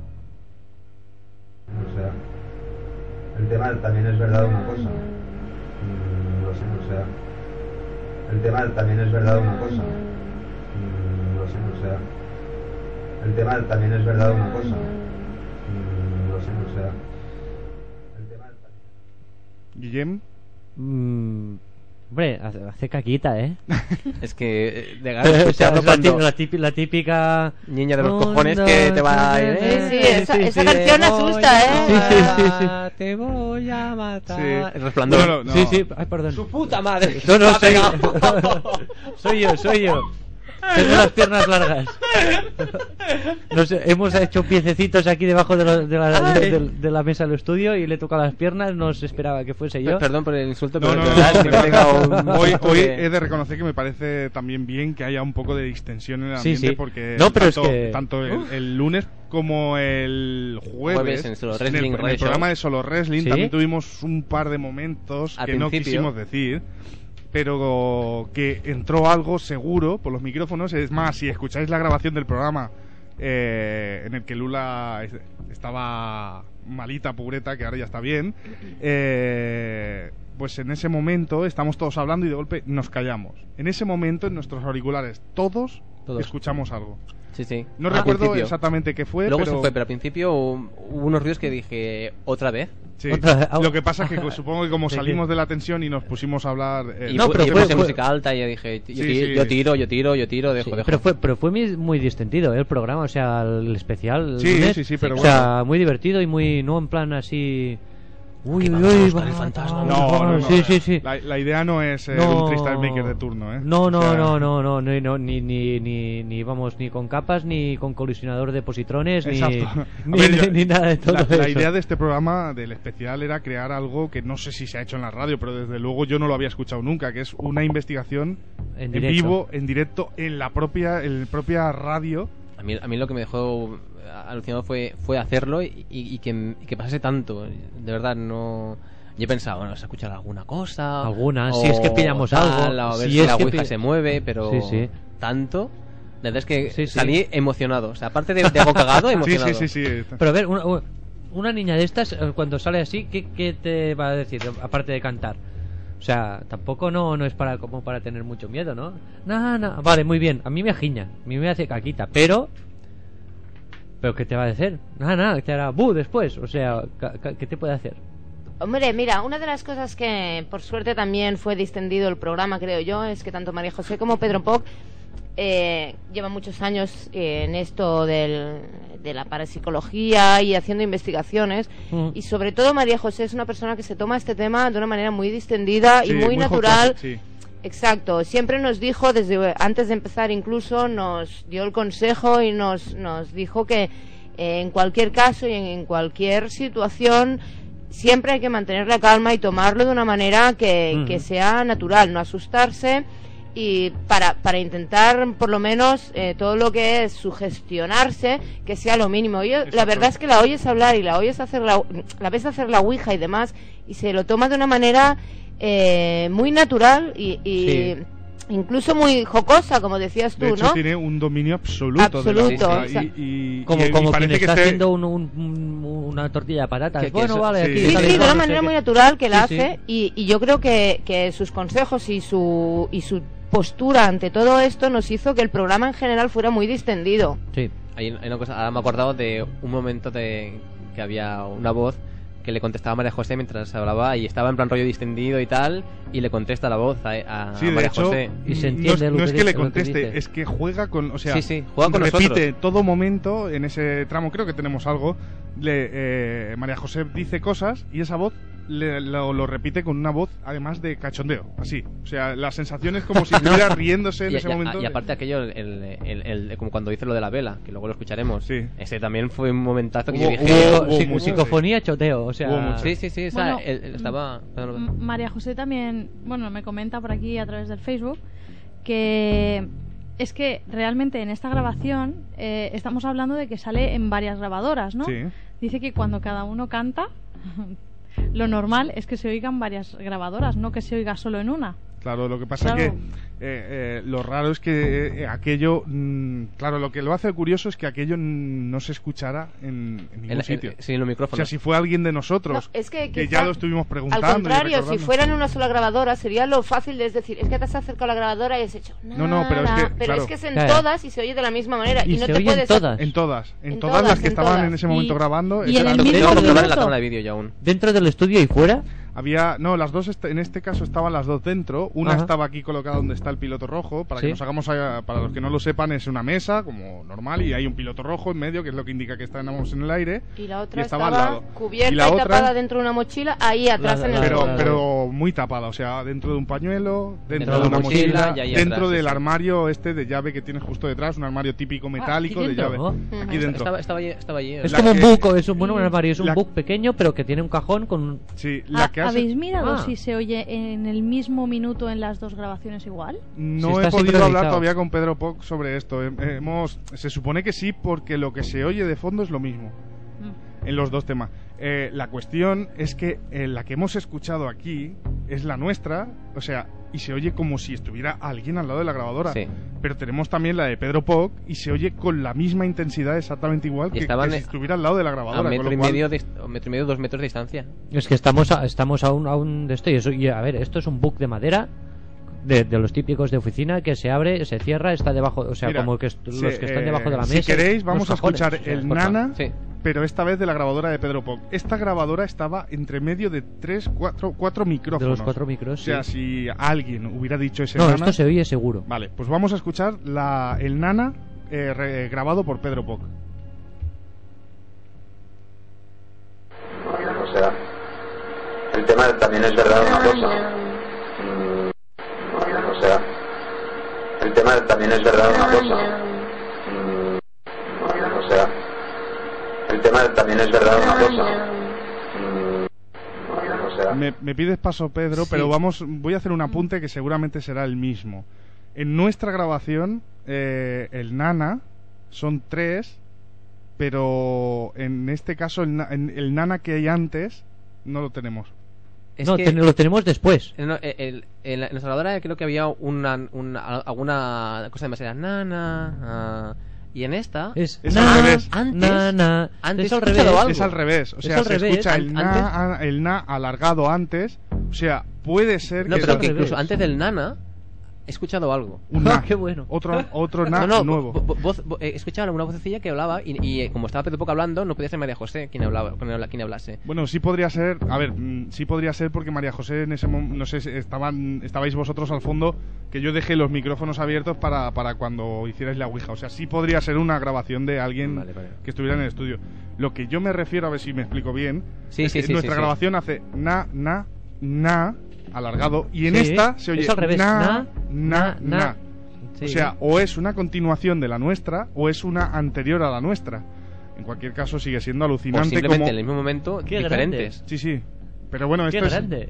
Speaker 8: O sea, el tema también es verdad una cosa. No sé, o sea, el tema también es verdad una cosa. No sé, o sea, el tema también es verdad una cosa. No sé, o sea, el tema
Speaker 1: Guillem.
Speaker 6: Hombre, hace caquita, ¿eh?
Speaker 5: Es que de ganas de escucharlo cuando...
Speaker 6: la típica
Speaker 5: niña de los cojones que te va a ir...
Speaker 4: Esa canción asusta, ¿eh?
Speaker 6: Sí.
Speaker 5: Te voy a matar...
Speaker 1: Sí.
Speaker 5: El Resplandor.
Speaker 1: No.
Speaker 6: Sí. Ay, perdón.
Speaker 5: ¡Su puta madre!
Speaker 6: Soy yo. Tengo las piernas largas. Hemos hecho piececitos aquí debajo de la mesa del estudio y le toca las piernas. No se esperaba que fuese yo.
Speaker 5: Perdón por el insulto,
Speaker 1: pero hoy he de reconocer que me parece también bien que haya un poco de distensión en el ambiente, porque tanto el lunes como el jueves en el programa de Solo Wrestling también tuvimos un par de momentos que no quisimos decir, pero que entró algo seguro por los micrófonos. Es más, si escucháis la grabación del programa en el que Lula estaba malita, pobreta, que ahora ya está bien, pues en ese momento estamos todos hablando y de golpe nos callamos. En ese momento en nuestros auriculares todos escuchamos algo.
Speaker 5: Sí.
Speaker 1: No recuerdo exactamente qué fue.
Speaker 5: Luego se fue, pero al principio hubo unos ruidos que dije, ¿otra vez?
Speaker 1: Sí. Lo que pasa es que supongo que como salimos de la tensión y nos pusimos a hablar...
Speaker 5: pero fue música alta y yo dije, yo tiro, dejo.
Speaker 6: Pero fue muy distendido el programa, o sea, el especial.
Speaker 1: Sí, pero
Speaker 6: o sea, muy divertido y muy... No en plan así...
Speaker 5: Uy, el fantasma.
Speaker 1: No.
Speaker 6: Sí.
Speaker 1: La idea no es un freestyle maker de turno, ¿eh?
Speaker 6: No, ni vamos, ni con capas, ni con colisionador de positrones, ni nada de todo eso.
Speaker 1: La idea de este programa, del especial, era crear algo que no sé si se ha hecho en la radio, pero desde luego yo no lo había escuchado nunca, que es una investigación en vivo, en directo, en la propia radio.
Speaker 5: A mí lo que me dejó alucinado fue hacerlo y que pasase tanto. De verdad, no... Yo he pensado, bueno, ¿vas a escuchar alguna cosa?
Speaker 6: Si es que pillamos algo.
Speaker 5: A ver si la Ouija se mueve, pero tanto... La verdad es que salí emocionado. O sea, aparte de algo cagado, emocionado.
Speaker 1: Sí.
Speaker 6: Pero a ver, una niña de estas, cuando sale así, ¿qué te va a decir? Aparte de cantar. O sea, tampoco no es para tener mucho miedo, ¿no? No. Vale, muy bien. A mí me agiña. A mí me hace caquita. Pero ¿qué te va a decir? Nada, te hará bu después. O sea, ¿qué te puede hacer?
Speaker 4: Hombre, mira, una de las cosas que por suerte también fue distendido el programa, creo yo, es que tanto María José como Pedro Poc lleva muchos años en esto de la parapsicología y haciendo investigaciones, y sobre todo María José es una persona que se toma este tema de una manera muy distendida y muy natural.
Speaker 1: Jocosa, sí.
Speaker 4: Exacto, siempre nos dijo, desde antes de empezar incluso, nos dio el consejo y nos dijo que en cualquier caso y en cualquier situación siempre hay que mantener la calma y tomarlo de una manera que sea natural, no asustarse, y para intentar por lo menos todo lo que es sugestionarse, que sea lo mínimo. Yo, la verdad es que la oyes hablar y la oyes hacer la ves hacer la ouija y demás, y se lo toma de una manera muy natural y incluso muy jocosa, como decías tú,
Speaker 1: de hecho,
Speaker 4: ¿no?
Speaker 1: tiene un dominio absoluto de la ouija,
Speaker 6: como quien está haciendo una tortilla de patatas. Bueno, vale, aquí
Speaker 4: sí, de una manera muy natural que la hace,
Speaker 6: sí.
Speaker 4: Y yo creo que sus consejos y su postura ante todo esto nos hizo que el programa en general fuera muy distendido.
Speaker 5: Sí, hay una cosa, ahora me he acordado de un momento que había una voz que le contestaba a María José mientras hablaba, y estaba en plan rollo distendido y tal, y le contesta la voz a
Speaker 1: sí,
Speaker 5: María
Speaker 1: hecho,
Speaker 5: José.
Speaker 6: Y se entiende
Speaker 1: no es que le
Speaker 6: dice.
Speaker 1: conteste, es que juega con, o sea,
Speaker 5: juega con
Speaker 1: repite
Speaker 5: nosotros.
Speaker 1: todo momento en ese tramo. Creo que tenemos algo. María José dice cosas y esa voz lo repite con una voz además de cachondeo, así. O sea, la sensación es como si estuviera riéndose en ese momento.
Speaker 5: Y aparte aquello, como cuando dice lo de la vela, que luego lo escucharemos. Sí. Ese también fue un momentazo que yo dije...
Speaker 6: Psicofonía, choteo, o sea...
Speaker 5: Sí, o sea,
Speaker 7: bueno,
Speaker 5: estaba...
Speaker 7: María José también, bueno, me comenta por aquí a través del Facebook que es que realmente en esta grabación estamos hablando de que sale en varias grabadoras, ¿no?
Speaker 1: Sí.
Speaker 7: Dice que cuando cada uno canta, lo normal es que se oigan varias grabadoras, no que se oiga solo en una.
Speaker 1: Claro, lo que pasa es que lo raro es que aquello, claro, lo que lo hace curioso es que aquello no se escuchara en ningún sitio.
Speaker 5: Sí, en los micrófonos.
Speaker 1: O sea, si fue alguien de nosotros,
Speaker 4: no, es que
Speaker 1: ya lo estuvimos preguntando.
Speaker 4: Al contrario, si fuera en una sola grabadora, sería lo fácil de decir, es que te has acercado a la grabadora y has hecho
Speaker 1: No, pero es que...
Speaker 4: Pero es que es en todas y se oye de la misma manera. Y no te puedes...
Speaker 1: En todas las que estaban en ese momento grabando.
Speaker 7: Y en el mismo minuto.
Speaker 6: ¿Dentro del estudio y fuera?
Speaker 1: Las dos, en este caso estaban las dos dentro. Una estaba aquí colocada donde está el piloto rojo. Para que nos hagamos, para los que no lo sepan, es una mesa como normal y hay un piloto rojo en medio, que es lo que indica que estamos en el aire.
Speaker 4: Y la otra
Speaker 1: estaba al lado.
Speaker 4: Cubierta y tapada dentro de una mochila, ahí atrás en el fondo.
Speaker 1: Pero muy tapada, o sea, dentro de un pañuelo, dentro de una mochila, dentro del armario de llave que tienes justo detrás, un armario típico metálico de llave. Aquí dentro.
Speaker 5: Estaba allí.
Speaker 6: Es como un buco, un armario, es un buco pequeño, pero que tiene un cajón con...
Speaker 1: Sí, la que
Speaker 7: ¿Habéis mirado si se oye en el mismo minuto en las dos grabaciones igual?
Speaker 1: No he podido hablar todavía con Pedro Poc sobre esto. Se supone que sí, porque lo que se oye de fondo es lo mismo en los dos temas. La cuestión es que la que hemos escuchado aquí es la nuestra, o sea, y se oye como si estuviera alguien al lado de la grabadora. Sí. Pero tenemos también la de Pedro Poc y se oye con la misma intensidad, exactamente igual que si estuviera al lado de la grabadora.
Speaker 5: A metro y medio, 2 metros de distancia.
Speaker 6: Es que estamos aún de esto. Y a ver, esto es un buc de madera. De los típicos de oficina, que se abre, se cierra, está debajo, o sea, como que los que están debajo de la mesa.
Speaker 1: Si queréis, vamos a escuchar el Nana, pero esta vez de la grabadora de Pedro Poc. Esta grabadora estaba entre medio de 4 micrófonos.
Speaker 6: De los 4 micros,
Speaker 1: o sea, si alguien hubiera dicho ese
Speaker 6: Nana...
Speaker 1: No,
Speaker 6: esto se oye seguro.
Speaker 1: Vale, pues vamos a escuchar el Nana grabado por Pedro Poc.
Speaker 8: O sea, el tema también es verdad una cosa. O sea, el tema también es verdad una cosa. O sea, el tema también es verdad una cosa. O sea,
Speaker 1: me pides paso, Pedro, pero voy a hacer un apunte que seguramente será el mismo. En nuestra grabación, el Nana son 3, pero en este caso el Nana que hay antes no lo tenemos.
Speaker 6: Lo tenemos después.
Speaker 5: En la grabadora creo que había alguna cosa demasiada nana. Y en esta
Speaker 1: es al revés.
Speaker 5: Antes
Speaker 1: es al revés. O sea, se escucha el na alargado antes. O sea, puede ser
Speaker 5: que incluso antes del nana He escuchado algo.
Speaker 6: Qué bueno.
Speaker 1: Otro nuevo.
Speaker 5: He escuchado una vocecilla que hablaba y como estaba Pedro Poca hablando, no podía ser María José quien hablase.
Speaker 1: Bueno, sí podría ser. A ver, sí podría ser porque María José en ese momento, no sé, estabais vosotros al fondo, que yo dejé los micrófonos abiertos para cuando hicierais la ouija. O sea, sí podría ser una grabación de alguien que estuviera en el estudio. Lo que yo me refiero, a ver si me explico bien, nuestra grabación hace na alargado, y en esta se oye
Speaker 6: es al revés.
Speaker 1: na.
Speaker 6: Sí.
Speaker 1: O sea, o es una continuación de la nuestra o es una anterior a la nuestra. En cualquier caso sigue siendo alucinante.
Speaker 5: O simplemente
Speaker 1: como...
Speaker 5: en el mismo momento,
Speaker 6: Qué
Speaker 5: diferentes.
Speaker 6: Grande.
Speaker 1: Sí. Pero bueno,
Speaker 6: Qué grande.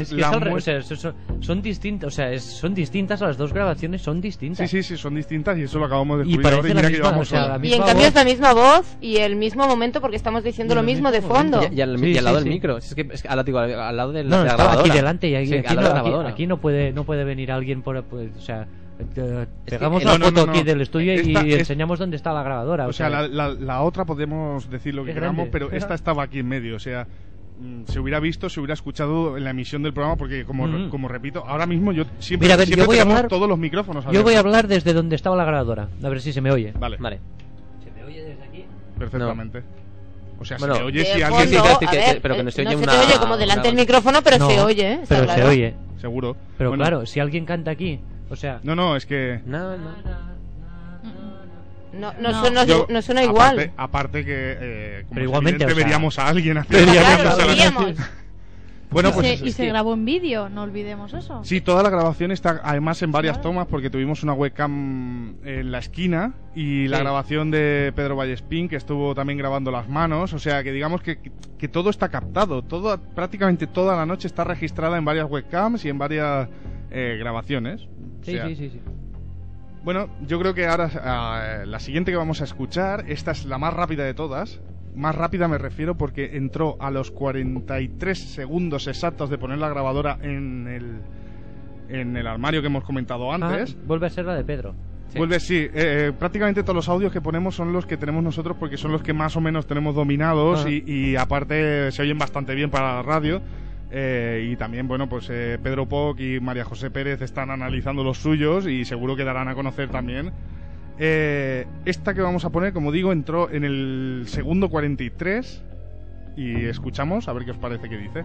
Speaker 6: Son distintas, o sea, son distintas a las dos grabaciones, son distintas.
Speaker 1: Sí, son distintas y eso lo acabamos de
Speaker 6: descubrir ahora y mira que llevamos
Speaker 4: y en cambio es la misma voz y el mismo momento porque estamos diciendo lo mismo de fondo.
Speaker 5: Y al lado del micro, es que al lado de la
Speaker 6: estaba
Speaker 5: grabadora.
Speaker 6: aquí delante y aquí no puede venir alguien por, pues, o sea, pegamos la foto aquí del estudio y enseñamos dónde está la grabadora.
Speaker 1: O sea, la otra podemos decir lo que queramos, pero esta estaba aquí en medio, o sea, se hubiera visto, se hubiera escuchado en la emisión del programa, porque como repito, ahora mismo yo siempre tenemos todos los micrófonos abiertos.
Speaker 6: Yo voy a hablar desde donde estaba la grabadora, a ver si se me oye.
Speaker 1: Vale.
Speaker 6: ¿Se me oye desde aquí?
Speaker 1: Perfectamente. O sea,
Speaker 5: bueno,
Speaker 1: se oye si
Speaker 4: fondo,
Speaker 1: alguien...
Speaker 5: pero que no se oye
Speaker 4: se te oye como delante del micrófono, pero se oye,
Speaker 6: pero
Speaker 4: claro.
Speaker 6: se oye.
Speaker 1: Seguro.
Speaker 6: Pero claro, si alguien canta aquí, o sea...
Speaker 1: No, es que...
Speaker 4: No suena igual.
Speaker 1: Aparte que como
Speaker 6: pero igualmente
Speaker 1: veríamos a alguien
Speaker 4: veríamos.
Speaker 1: Bueno, pues
Speaker 7: y se grabó en vídeo, no olvidemos eso.
Speaker 1: Sí, toda la grabación está además en varias tomas, porque tuvimos una webcam en la esquina y la grabación de Pedro Vallespín, que estuvo también grabando las manos. O sea, que digamos que todo está captado, prácticamente toda la noche está registrada en varias webcams y en varias grabaciones.
Speaker 6: Sí.
Speaker 1: Bueno, yo creo que ahora la siguiente que vamos a escuchar, esta es la más rápida de todas. Más rápida me refiero porque entró a los 43 segundos exactos de poner la grabadora en el armario que hemos comentado antes.
Speaker 6: Vuelve a ser la de Pedro.
Speaker 1: Prácticamente todos los audios que ponemos son los que tenemos nosotros, porque son los que más o menos tenemos dominados y aparte se oyen bastante bien para la radio. Y también, bueno, pues Pedro Poc y María José Pérez están analizando los suyos y seguro que darán a conocer también. Esta que vamos a poner, como digo, entró en el segundo 43 y escuchamos a ver qué os parece que dice.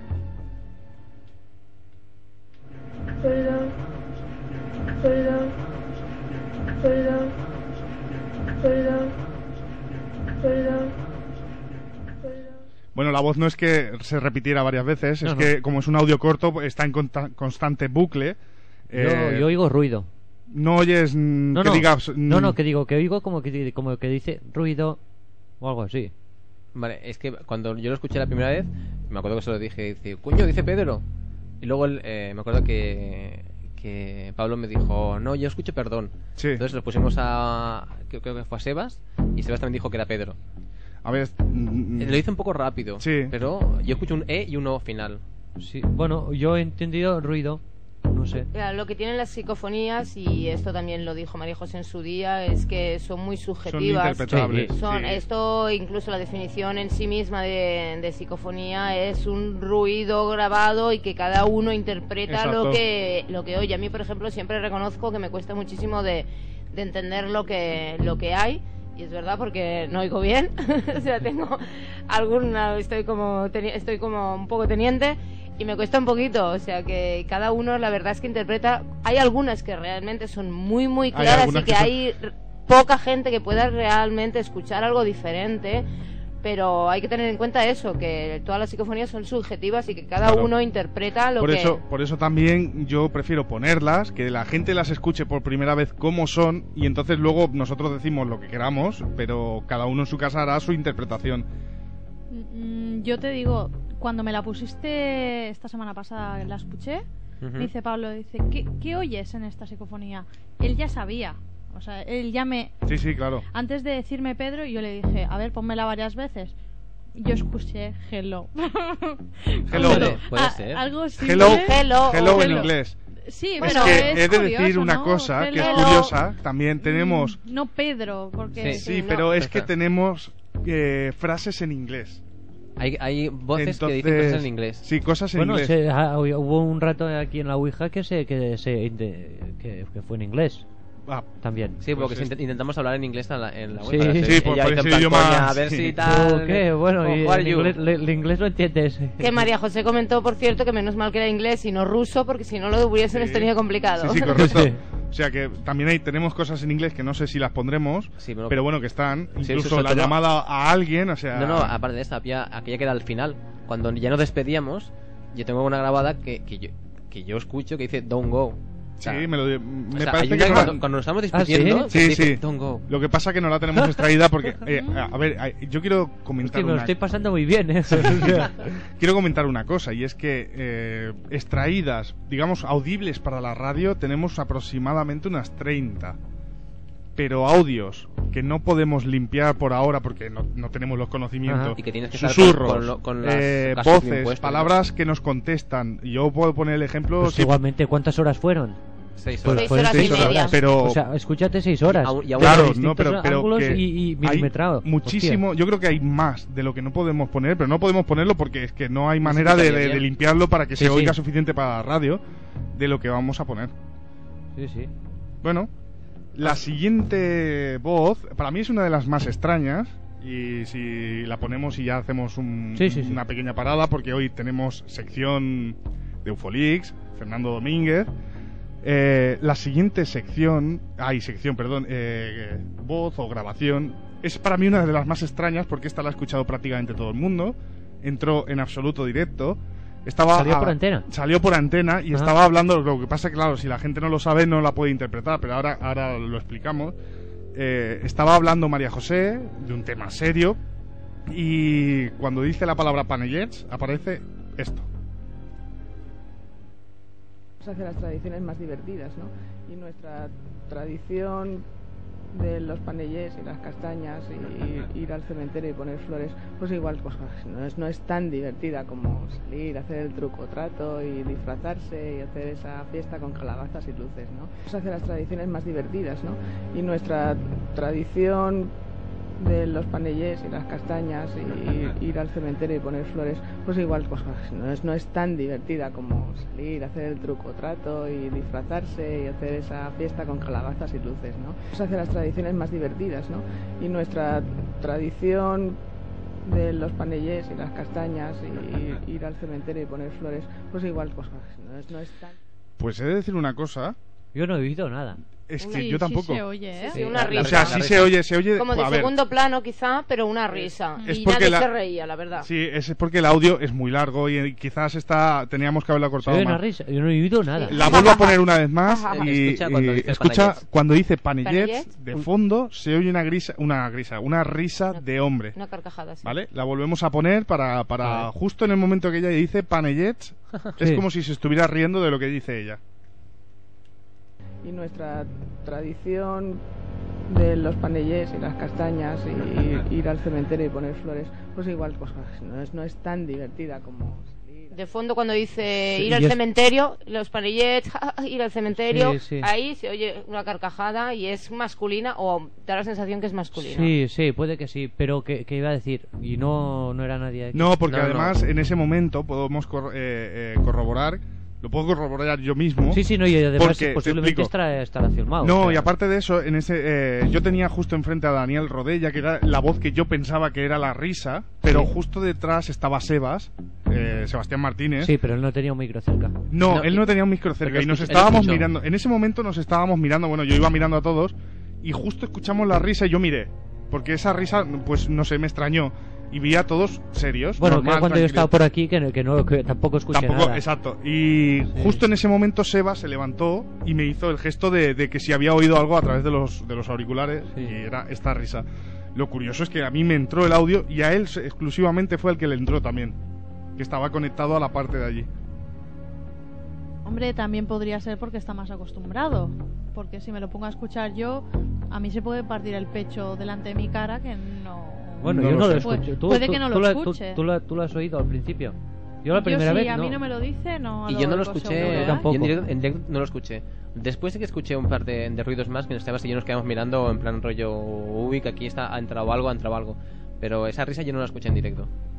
Speaker 1: Bueno, la voz no es que se repitiera varias veces, es que como es un audio corto está en constante bucle.
Speaker 6: Yo oigo ruido.
Speaker 1: No oyes que digas...
Speaker 6: que digo, que oigo como que dice ruido o algo así.
Speaker 5: Vale, es que cuando yo lo escuché la primera vez, me acuerdo que se lo dije, dice, coño, dice Pedro. Y luego me acuerdo que Pablo me dijo, no, yo escucho perdón.
Speaker 1: Sí.
Speaker 5: Entonces lo pusimos creo que fue a Sebas, y Sebas también dijo que era Pedro.
Speaker 1: A ver...
Speaker 5: Lo hice un poco rápido, pero yo escucho un E y un O final.
Speaker 6: Sí, bueno, yo he entendido ruido. No sé.
Speaker 4: Lo que tienen las psicofonías, y esto también lo dijo María José en su día, es que son muy subjetivas.
Speaker 1: Son interpretables.
Speaker 4: Esto, incluso la definición en sí misma de psicofonía es un ruido grabado y que cada uno interpreta lo que oye. A mí, por ejemplo, siempre reconozco que me cuesta muchísimo de entender lo que hay. Y es verdad, porque no oigo bien. O sea, tengo estoy como un poco teniente y me cuesta un poquito. O sea, que cada uno la verdad es que interpreta. Hay algunas que realmente son muy muy claras y que hay poca gente que pueda realmente escuchar algo diferente. Pero hay que tener en cuenta eso, que todas las psicofonías son subjetivas y que cada uno interpreta lo que...
Speaker 1: Por eso también yo prefiero ponerlas, que la gente las escuche por primera vez como son, y entonces luego nosotros decimos lo que queramos, pero cada uno en su casa hará su interpretación.
Speaker 7: Yo te digo, cuando me la pusiste esta semana pasada, la escuché, me dice Pablo, ¿qué oyes en esta psicofonía? Él ya sabía. O sea, él ya me...
Speaker 1: Sí, claro.
Speaker 7: Antes de decirme Pedro, yo le dije, a ver, pónmela varias veces. Yo escuché hello.
Speaker 1: Hello.
Speaker 5: Puede ser.
Speaker 7: Algo así.
Speaker 1: Hello en inglés.
Speaker 7: Sí,
Speaker 1: bueno, es que he de decir una cosa que es curiosa. También tenemos...
Speaker 7: No Pedro, porque...
Speaker 1: Sí, pero es que tenemos frases en inglés.
Speaker 5: Hay voces que dicen cosas en inglés.
Speaker 1: Sí, cosas en inglés.
Speaker 6: Hubo un rato aquí en la Ouija que fue en inglés. También.
Speaker 5: Sí, porque pues intentamos hablar en inglés en la
Speaker 6: sí,
Speaker 5: Ouija.
Speaker 1: Sí, por ese idioma.
Speaker 5: A ver si tal.
Speaker 6: ¿Qué? Bueno, y el inglés lo entiendes.
Speaker 4: Que María José comentó, por cierto, que menos mal que era inglés y no ruso, porque si no lo hubiésemos tenido complicado.
Speaker 1: Sí, correcto. O sea que también tenemos cosas en inglés que no sé si las pondremos, pero bueno, que están. Incluso la llamada a alguien, o sea...
Speaker 5: No, aparte de esta, aquella que era al final, cuando ya nos despedíamos, yo tengo una grabada que yo escucho que dice "Don't go". O sea,
Speaker 1: sí, me parece que
Speaker 5: cuando nos estamos despidiendo,
Speaker 1: sí.
Speaker 5: Don't go.
Speaker 1: Lo que pasa es que no la tenemos extraída porque, a ver, yo quiero comentar.
Speaker 6: Es que me lo estoy pasando muy bien,
Speaker 1: Quiero comentar una cosa, y es que extraídas, digamos, audibles para la radio, tenemos aproximadamente unas 30. Pero audios que no podemos limpiar por ahora porque no tenemos los conocimientos,
Speaker 5: y que tienes que
Speaker 1: susurros,
Speaker 5: con las
Speaker 1: voces, palabras que nos contestan. Yo puedo poner el ejemplo.
Speaker 6: Pues igualmente, ¿cuántas horas fueron?
Speaker 5: 6 horas.
Speaker 4: 6 horas y media.
Speaker 1: Pero,
Speaker 6: o sea, escúchate 6 horas.
Speaker 1: Claro, no, pero
Speaker 6: y milimetrado.
Speaker 1: Muchísimo.
Speaker 6: Hostia.
Speaker 1: Yo creo que hay más de lo que no podemos poner, pero no podemos ponerlo porque es que no hay manera de limpiarlo para que se oiga suficiente para la radio de lo que vamos a poner.
Speaker 6: Sí.
Speaker 1: Bueno, la siguiente voz para mí es una de las más extrañas. Y si la ponemos y ya hacemos una pequeña parada, porque hoy tenemos sección de Ufolix, Fernando Domínguez. La siguiente voz o grabación es para mí una de las más extrañas porque esta la ha escuchado prácticamente todo el mundo. Entró en absoluto directo. Salió por antena y estaba hablando. Lo que pasa que, claro, si la gente no lo sabe, no la puede interpretar, pero ahora lo explicamos. Estaba hablando María José de un tema serio y cuando dice la palabra panellets aparece esto.
Speaker 9: Hacia las tradiciones más divertidas, ¿no? Y nuestra tradición de los panellets y las castañas y ir al cementerio y poner flores, pues igual pues no es tan divertida como salir, hacer el truco trato y disfrazarse y hacer esa fiesta con calabazas y luces, ¿no? Hacia las tradiciones más divertidas, ¿no? Y nuestra tradición de los panellets y las castañas y ir al cementerio y poner flores, pues igual pues no es tan divertida como salir, hacer el truco trato y disfrazarse y hacer esa fiesta con calabazas y luces, ¿no? Hacia las tradiciones más divertidas, ¿no? Y nuestra tradición de los panellets y las castañas y ir al cementerio y poner flores, pues igual pues no es tan...
Speaker 1: Pues he de decir una cosa.
Speaker 6: Yo no he oído nada.
Speaker 1: Es que yo tampoco.
Speaker 7: Sí se oye, ¿eh?
Speaker 4: Sí, una risa.
Speaker 1: O sea, sí se oye.
Speaker 4: Como de segundo plano, quizá, pero una risa.
Speaker 1: Es
Speaker 4: y
Speaker 1: porque
Speaker 4: nadie se reía, la verdad.
Speaker 1: Sí, es porque el audio es muy largo y quizás teníamos que haberla cortado más.
Speaker 6: Una risa. Yo no he oído nada.
Speaker 1: La vuelvo a poner una vez más y
Speaker 5: escucha
Speaker 1: cuando dice panellets, de fondo se oye una risa de hombre.
Speaker 4: Una carcajada, sí.
Speaker 1: ¿Vale? La volvemos a poner para justo en el momento que ella dice panellets, es como si se estuviera riendo de lo que dice ella.
Speaker 9: Y nuestra tradición de los panellets y las castañas y ir al cementerio y poner flores, pues igual pues no es tan divertida como salir.
Speaker 4: De fondo cuando dice ir al cementerio, los panellets, ir al cementerio, ahí se oye una carcajada y es masculina, o da la sensación que es masculina.
Speaker 6: Sí, puede que sí, pero que iba a decir, y no era nadie aquí.
Speaker 1: No, porque además en ese momento podemos corroborar. Lo puedo corroborar yo mismo.
Speaker 6: Sí, no, y además posiblemente estará filmado.
Speaker 1: No, y aparte de eso, yo tenía justo enfrente a Daniel Rodella, que era la voz que yo pensaba que era la risa, pero justo detrás estaba Sebastián Martínez.
Speaker 6: Sí, pero él no tenía un micro cerca.
Speaker 1: No, él no tenía un micro cerca y nos estábamos mirando. En ese momento nos estábamos mirando, bueno, yo iba mirando a todos y justo escuchamos la risa y yo miré, porque esa risa, pues no sé, me extrañó. Y vi a todos serios.
Speaker 6: Bueno, normal, que cuando yo estaba por aquí, que tampoco escuché nada.
Speaker 1: Exacto. Y justo en ese momento Seba se levantó y me hizo el gesto de que si había oído algo a través de los auriculares, y era esta risa. Lo curioso es que a mí me entró el audio y a él exclusivamente fue el que le entró también, que estaba conectado a la parte de allí.
Speaker 7: Hombre, también podría ser porque está más acostumbrado. Porque si me lo pongo a escuchar yo, a mí se puede partir el pecho delante de mi cara que no...
Speaker 6: Bueno, yo no lo escucho.
Speaker 7: Puede que no lo escuche.
Speaker 6: ¿Tú lo has oído al principio? Yo la primera vez
Speaker 7: a mí no me lo dice, no.
Speaker 5: Y yo no lo escuché,
Speaker 6: yo tampoco.
Speaker 5: En directo no lo escuché. Después sí que escuché un par de ruidos más que Sebas y yo nos quedamos mirando en plan rollo, uy, que aquí ha entrado algo. Pero esa risa yo no la escuché en directo.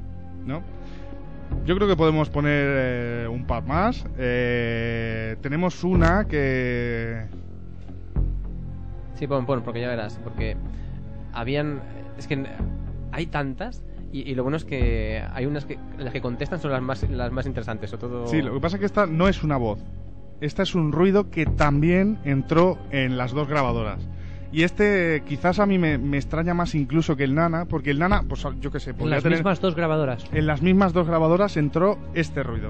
Speaker 1: ¿no? Yo creo que podemos poner un par más. Tenemos una que...
Speaker 5: Sí, pon, porque ya verás. Porque es que hay tantas... Y lo bueno es que hay unas que las que contestan son las más interesantes. Sobre todo...
Speaker 1: Sí, lo que pasa es que esta no es una voz. Esta es un ruido que también entró en las dos grabadoras. Y este quizás a mí me extraña más incluso que el Nana, porque el Nana, pues yo qué sé, podría tener...
Speaker 6: En las mismas dos grabadoras.
Speaker 1: En las mismas dos grabadoras entró este ruido.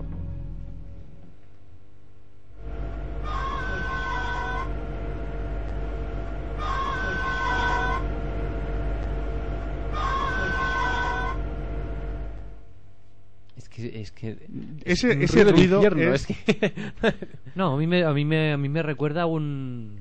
Speaker 5: Es que
Speaker 1: ese ruido
Speaker 5: infierno,
Speaker 1: es
Speaker 5: que...
Speaker 6: No, a mí me recuerda a un...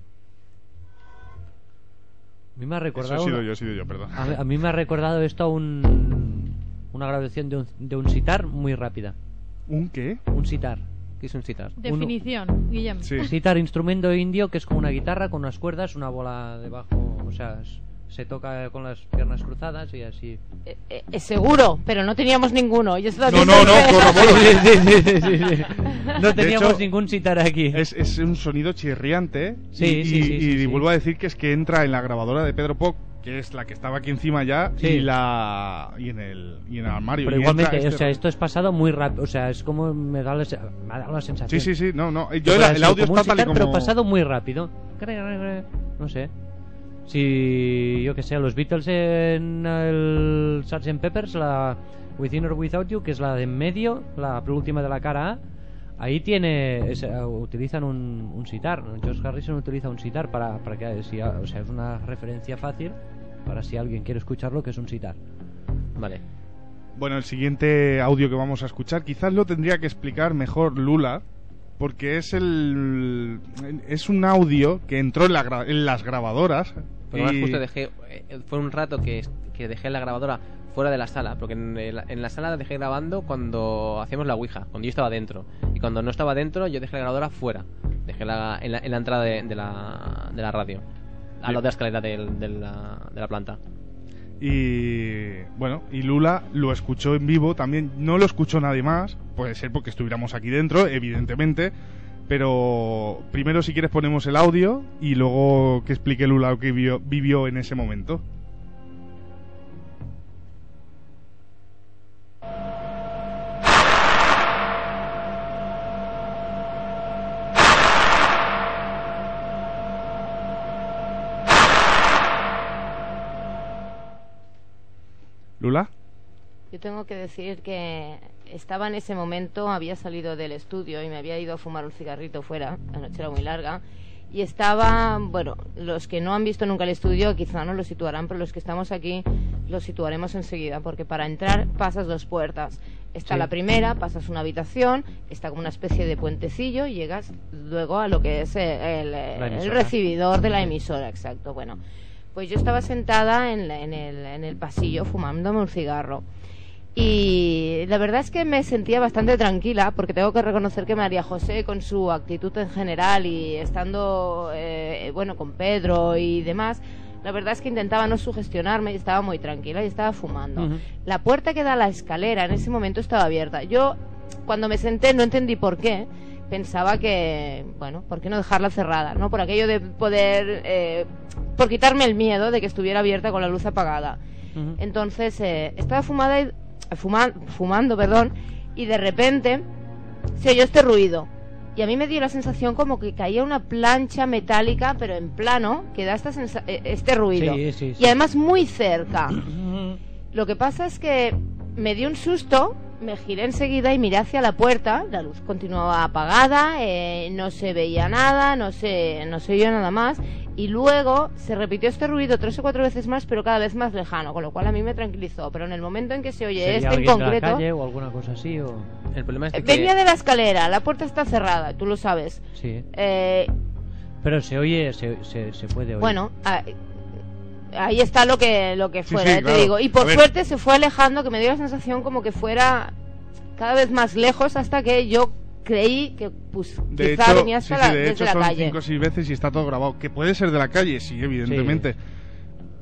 Speaker 6: A mí me ha recordado...
Speaker 1: Eso he sido yo, perdón.
Speaker 6: A mí me ha recordado esto a una grabación de un sitar muy rápida.
Speaker 1: ¿Un qué?
Speaker 6: Un sitar.
Speaker 5: ¿Qué es un sitar?
Speaker 7: Definición, Guillem.
Speaker 1: Sí.
Speaker 6: Un sitar, instrumento indio que es como una guitarra con unas cuerdas, una bola debajo, o sea... Se toca con las piernas cruzadas y así.
Speaker 4: Es seguro, pero no teníamos ninguno. Yo
Speaker 1: no, corroboro.
Speaker 6: Sí. No teníamos
Speaker 1: hecho,
Speaker 6: ningún sitar aquí.
Speaker 1: Es un sonido chirriante.
Speaker 6: Sí,
Speaker 1: y vuelvo a decir que es que entra en la grabadora de Pedro Poc, que es la que estaba aquí encima ya,
Speaker 6: sí.
Speaker 1: y en el armario.
Speaker 6: Pero igualmente, o sea, esto es pasado muy rápido. O sea, es como me da la sensación.
Speaker 1: Sí. No. Yo el audio está tal y como...
Speaker 6: Pero pasado muy rápido. No sé. Si, yo que sé, los Beatles en el Sgt. Pepper's, la Within or Without You, que es la de en medio, la penúltima de la cara A, ahí utilizan un sitar. George Harrison utiliza un sitar para que, o sea, es una referencia fácil para si alguien quiere escucharlo, que es un sitar.
Speaker 5: Vale.
Speaker 1: Bueno, el siguiente audio que vamos a escuchar quizás lo tendría que explicar mejor Lula, porque es un audio que entró en las grabadoras.
Speaker 5: Pero más justo fue un rato que dejé la grabadora fuera de la sala, porque en la sala la dejé grabando cuando hacíamos la Ouija, cuando yo estaba dentro, y cuando no estaba dentro yo dejé la grabadora fuera, dejé en la entrada de la radio, a la otra escalera de la planta.
Speaker 1: Y bueno, y Lula lo escuchó en vivo también. No lo escuchó nadie más, puede ser porque estuviéramos aquí dentro, evidentemente. Pero primero, si quieres, ponemos el audio y luego que explique Lula lo que vivió en ese momento. ¿Lula?
Speaker 4: Yo tengo que decir que estaba en ese momento, había salido del estudio y me había ido a fumar un cigarrito fuera, la noche era muy larga, y estaba, bueno, los que no han visto nunca el estudio quizá no lo situarán, pero los que estamos aquí lo situaremos enseguida, porque para entrar pasas dos puertas. Está la primera, pasas una habitación, está como una especie de puentecillo y llegas luego a lo que es el recibidor de la emisora, exacto. Bueno, pues yo estaba sentada en el pasillo fumándome un cigarro. Y la verdad es que me sentía bastante tranquila, porque tengo que reconocer que María José, con su actitud en general y estando bueno, con Pedro y demás, la verdad es que intentaba no sugestionarme y estaba muy tranquila y estaba fumando. La puerta que da a la escalera en ese momento estaba abierta. Yo, cuando me senté, no entendí por qué. Pensaba que, bueno, ¿por qué no dejarla cerrada? ¿No? Por aquello de poder, por quitarme el miedo de que estuviera abierta con la luz apagada. Entonces, estaba fumando, y de repente se oyó este ruido. Y a mí me dio la sensación como que caía una plancha metálica, pero en plano, que da este ruido.
Speaker 6: Sí.
Speaker 4: Y además muy cerca. Lo que pasa es que me dio un susto, me giré enseguida y miré hacia la puerta. La luz continuaba apagada, no se veía nada, no se oía nada más. Y luego se repitió este ruido 3 o 4 veces más, pero cada vez más lejano, con lo cual a mí me tranquilizó. Pero en el momento en que se oye este en concreto,
Speaker 6: de la calle o alguna cosa así, o...
Speaker 5: El problema es que
Speaker 4: venía de la escalera, la puerta está cerrada, tú lo sabes.
Speaker 6: Sí. Pero se oye, se puede oír.
Speaker 4: Bueno, ahí está lo que fuera,
Speaker 1: sí, claro.
Speaker 4: Te digo. Y por suerte se fue alejando, que me dio la sensación como que fuera cada vez más lejos, hasta que yo creí que quizá venía hasta desde la calle.
Speaker 1: Son 5 o 6 veces y está todo grabado. Que puede ser de la calle, sí, evidentemente.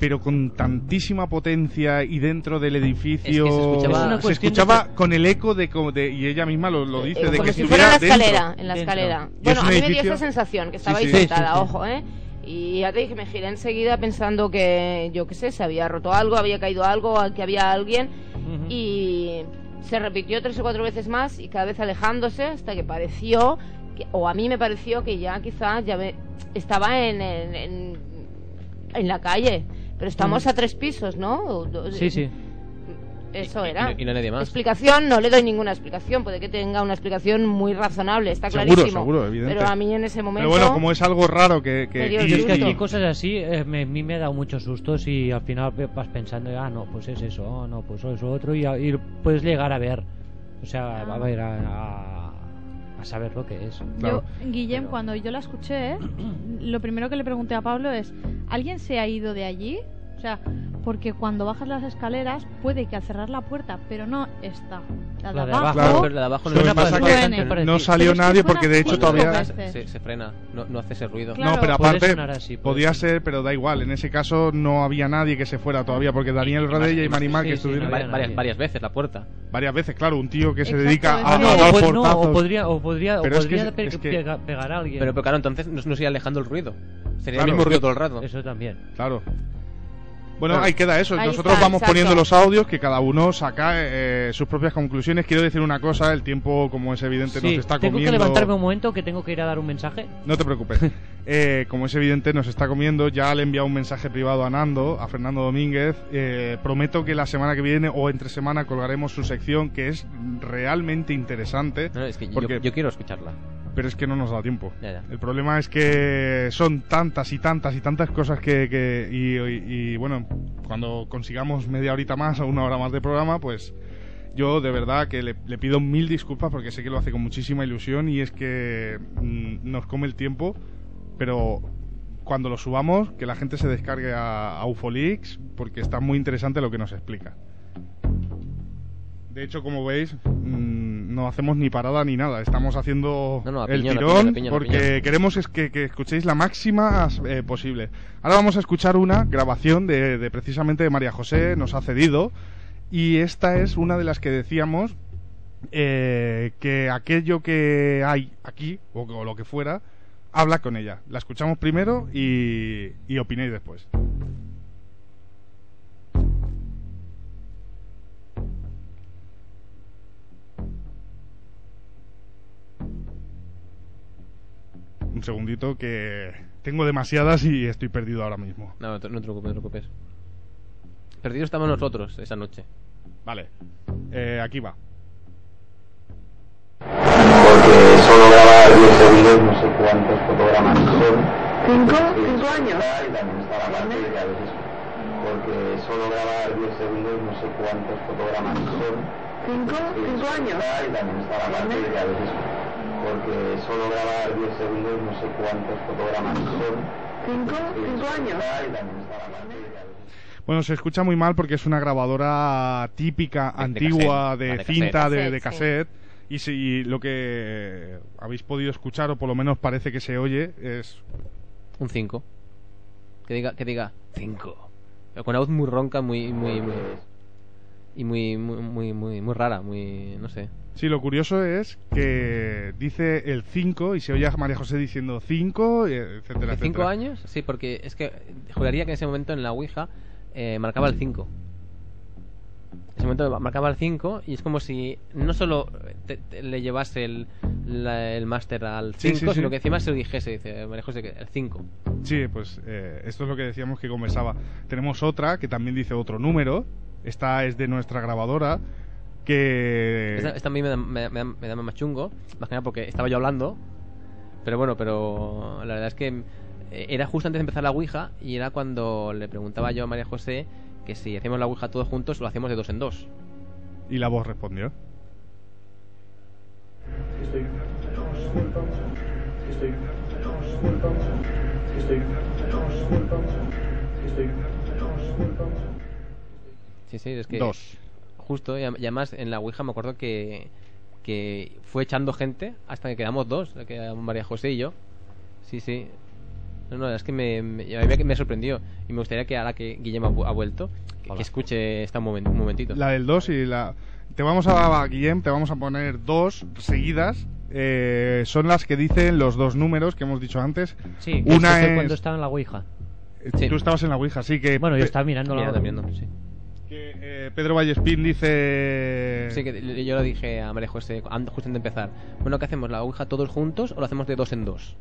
Speaker 1: pero con tantísima potencia y dentro del edificio
Speaker 5: Es que se escuchaba- Es una
Speaker 1: se
Speaker 6: cuestión
Speaker 1: escuchaba
Speaker 6: de-
Speaker 1: con el eco y ella misma lo dice, de
Speaker 4: como
Speaker 1: que
Speaker 4: si fuera
Speaker 1: estuviera
Speaker 4: en la escalera,
Speaker 1: dentro.
Speaker 4: en la
Speaker 6: Dentro.
Speaker 4: escalera.
Speaker 1: Y es
Speaker 4: Bueno,
Speaker 1: un
Speaker 4: a mí me dio
Speaker 1: edificio-
Speaker 4: esa sensación, que
Speaker 1: Sí,
Speaker 4: estaba ahí
Speaker 1: sí.
Speaker 4: sentada,
Speaker 6: Sí, sí, sí.
Speaker 4: ojo, ¿eh? Y ya te dije, me giré enseguida pensando que, yo qué sé, se había roto algo, había caído algo, que había alguien.
Speaker 6: Ujú.
Speaker 4: Y se repitió 3 o 4 veces más y cada vez alejándose hasta que pareció, o a mí me pareció que ya quizás estaba en la calle. Pero estamos a 3 pisos, ¿no?
Speaker 6: Sí, sí.
Speaker 4: Eso
Speaker 5: Y-
Speaker 4: era.
Speaker 5: y no hay nadie más.
Speaker 4: Explicación, no le doy ninguna explicación. Puede que tenga una explicación muy razonable, está
Speaker 1: Seguro,
Speaker 4: clarísimo.
Speaker 1: seguro, evidente.
Speaker 4: Pero a mí en ese momento...
Speaker 1: Pero bueno, como es algo raro
Speaker 4: Me dio el
Speaker 6: Y es que
Speaker 4: susto.
Speaker 6: aquí cosas así a mí me ha dado muchos sustos y al final vas pensando, no, pues es eso, no, pues es otro y puedes llegar a ver, o sea, a ver, a saber lo que es.
Speaker 1: Claro.
Speaker 7: Yo, Guillem, cuando yo la escuché, lo primero que le pregunté a Pablo es, ¿alguien se ha ido de allí? O sea, porque cuando bajas las escaleras puede que al cerrar la puerta, pero no está. La de
Speaker 6: La de
Speaker 7: abajo,
Speaker 6: abajo.
Speaker 5: Pero la de abajo
Speaker 1: Lo que
Speaker 5: suena
Speaker 1: pasa
Speaker 5: bastante-
Speaker 1: que
Speaker 7: Suene.
Speaker 6: parecido.
Speaker 1: no salió
Speaker 7: Pero es que
Speaker 1: nadie
Speaker 7: suena
Speaker 1: porque de hecho
Speaker 7: 5
Speaker 1: todavía
Speaker 7: veces.
Speaker 5: se frena, no hace ese ruido.
Speaker 7: Claro.
Speaker 1: no, pero
Speaker 6: Puede
Speaker 1: aparte
Speaker 6: sonar así, puede
Speaker 1: podía
Speaker 6: ser.
Speaker 1: ser, pero da igual. En ese caso no había nadie que se fuera todavía porque Daniel Rodella y Manimar
Speaker 6: sí,
Speaker 1: que
Speaker 6: sí,
Speaker 1: estuvieron
Speaker 6: no había
Speaker 5: Varias, varias veces la puerta.
Speaker 1: varias veces, claro, un tío que se
Speaker 7: Exacto,
Speaker 1: dedica
Speaker 7: es
Speaker 1: a
Speaker 7: que-
Speaker 6: No,
Speaker 1: dar
Speaker 6: pues
Speaker 1: portazos.
Speaker 6: o podría
Speaker 1: Pero es que
Speaker 6: pegar a alguien.
Speaker 5: Pero claro, entonces no se iría alejando el ruido. Sería
Speaker 1: Claro.
Speaker 5: el mismo ruido todo el rato.
Speaker 6: Eso también.
Speaker 1: Claro. Bueno,
Speaker 5: Claro.
Speaker 1: ahí queda eso.
Speaker 4: Ahí
Speaker 1: Nosotros
Speaker 4: está,
Speaker 1: vamos
Speaker 4: exacto.
Speaker 1: poniendo los audios que cada uno saca sus propias conclusiones. Quiero decir una cosa, el tiempo, como es evidente, nos
Speaker 6: Sí,
Speaker 1: está
Speaker 6: tengo
Speaker 1: comiendo.
Speaker 6: que levantarme un momento que tengo que ir a dar un mensaje.
Speaker 1: No te preocupes. Como es evidente, nos está comiendo. Ya le he enviado un mensaje privado a Nando, a Fernando Domínguez. Prometo que la semana que viene o entre semana colgaremos su sección, que es realmente interesante.
Speaker 5: No, es que
Speaker 1: porque-
Speaker 5: yo quiero escucharla.
Speaker 1: Pero es que no nos da tiempo.
Speaker 5: Ya.
Speaker 1: El problema es que son tantas y tantas y tantas cosas y bueno, cuando consigamos media horita más o una hora más de programa, pues yo de verdad que le pido 1000 disculpas porque sé que lo hace con muchísima ilusión y es que nos come el tiempo, pero cuando lo subamos, que la gente se descargue a Ufolix porque está muy interesante lo que nos explica. De hecho, como veis, no hacemos ni parada ni nada. Estamos haciendo
Speaker 5: No, a
Speaker 1: el
Speaker 5: piñón, a
Speaker 1: tirón
Speaker 5: piñón, a piñón, a
Speaker 1: porque
Speaker 5: piñón.
Speaker 1: queremos que escuchéis la máxima posible. Ahora vamos a escuchar una grabación de precisamente de María José, nos ha cedido. Y esta es una de las que decíamos que aquello que hay aquí, o lo que fuera, habla con ella. La escuchamos primero y opinéis después. Un segundito que tengo demasiadas y estoy perdido ahora mismo.
Speaker 5: No te preocupes, no te preocupes. Perdidos estamos nosotros esa noche.
Speaker 1: Vale, aquí va.
Speaker 8: Porque solo grabar 10 segundos, no sé cuántos fotogramas son.
Speaker 10: ¿Cinco?
Speaker 8: Sí,
Speaker 10: ¿5 años?
Speaker 8: Y también está la parte de que a veces, porque solo grabar 10 segundos, no sé cuántos fotogramas son.
Speaker 10: ¿5?
Speaker 8: Sí,
Speaker 10: 5 años?
Speaker 8: Y también está la parte de que a veces, porque solo grabar 10 segundos, no sé cuántos fotogramas son.
Speaker 10: 5? 5 años?
Speaker 8: Y también está la parte de que a veces.
Speaker 1: Bueno, se escucha muy mal porque es una grabadora típica, antigua,
Speaker 5: cassette,
Speaker 1: de
Speaker 5: de
Speaker 1: cinta,
Speaker 4: cassette.
Speaker 1: de
Speaker 4: Sí.
Speaker 1: cassette. Y si lo que habéis podido escuchar, o por lo menos parece que se oye, es...
Speaker 5: Un 5. Que diga 5. Pero con una voz muy ronca, muy y muy rara, muy no sé.
Speaker 1: Sí, lo curioso es que dice el 5 y se oye a María José diciendo 5, etcétera,
Speaker 5: ¿De 5
Speaker 1: etcétera.
Speaker 5: años? Sí, porque es que juraría que en ese momento en la Ouija marcaba el 5. En ese momento marcaba el 5 y es como si no solo le llevase el máster al 5,
Speaker 1: Sí, sí, sí.
Speaker 5: sino que encima se lo dijese, dice María José, que el 5.
Speaker 1: Sí, pues esto es lo que decíamos que conversaba. Tenemos otra que también dice otro número. Esta es de nuestra grabadora. Que...
Speaker 5: Esta a mí me da más chungo, más que nada porque estaba yo hablando. Pero bueno, la verdad es que era justo antes de empezar la Ouija y era cuando le preguntaba yo a María José que si hacíamos la Ouija todos juntos o lo hacíamos de 2 en 2.
Speaker 1: Y la voz respondió.
Speaker 5: Sí, es que
Speaker 1: 2.
Speaker 5: justo, y además en la Ouija me acuerdo que fue echando gente hasta que quedamos 2, que éramos María José y yo. Sí. No, es que a mí me sorprendió. Y me gustaría que ahora que Guillem ha vuelto, que escuche esta un momentito.
Speaker 1: La del 2 y la... Guillem, te vamos a poner 2 seguidas. Son las que dicen los 2 números que hemos dicho antes.
Speaker 6: Sí, que
Speaker 1: una es
Speaker 6: cuando estaba en la Ouija.
Speaker 5: Sí.
Speaker 1: Tú estabas en la Ouija, sí que...
Speaker 6: Bueno, yo estaba mirando la
Speaker 5: sí.
Speaker 1: Que Pedro Vallespín dice...
Speaker 5: Sí, que yo lo dije a María José justo antes de empezar. Bueno, ¿qué hacemos? ¿La Ouija todos juntos o lo hacemos de 2 en 2?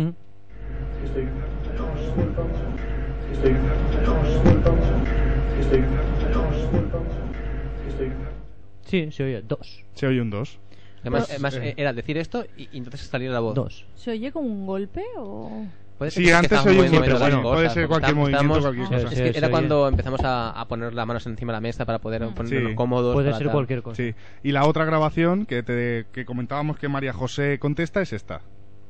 Speaker 6: Sí, se oye 2.
Speaker 1: Se oye un 2.
Speaker 5: Además era decir esto y entonces salir la voz.
Speaker 6: 2.
Speaker 7: ¿Se oye como un golpe o...?
Speaker 1: Sí, antes se oye un golpe, puede ser cualquier movimiento, cualquier cosa.
Speaker 5: Es que era cuando empezamos a poner las manos encima de la mesa para poder ponernos cómodos.
Speaker 6: Puede ser cualquier cosa.
Speaker 1: Sí. Y la otra grabación que comentábamos que María José contesta es esta.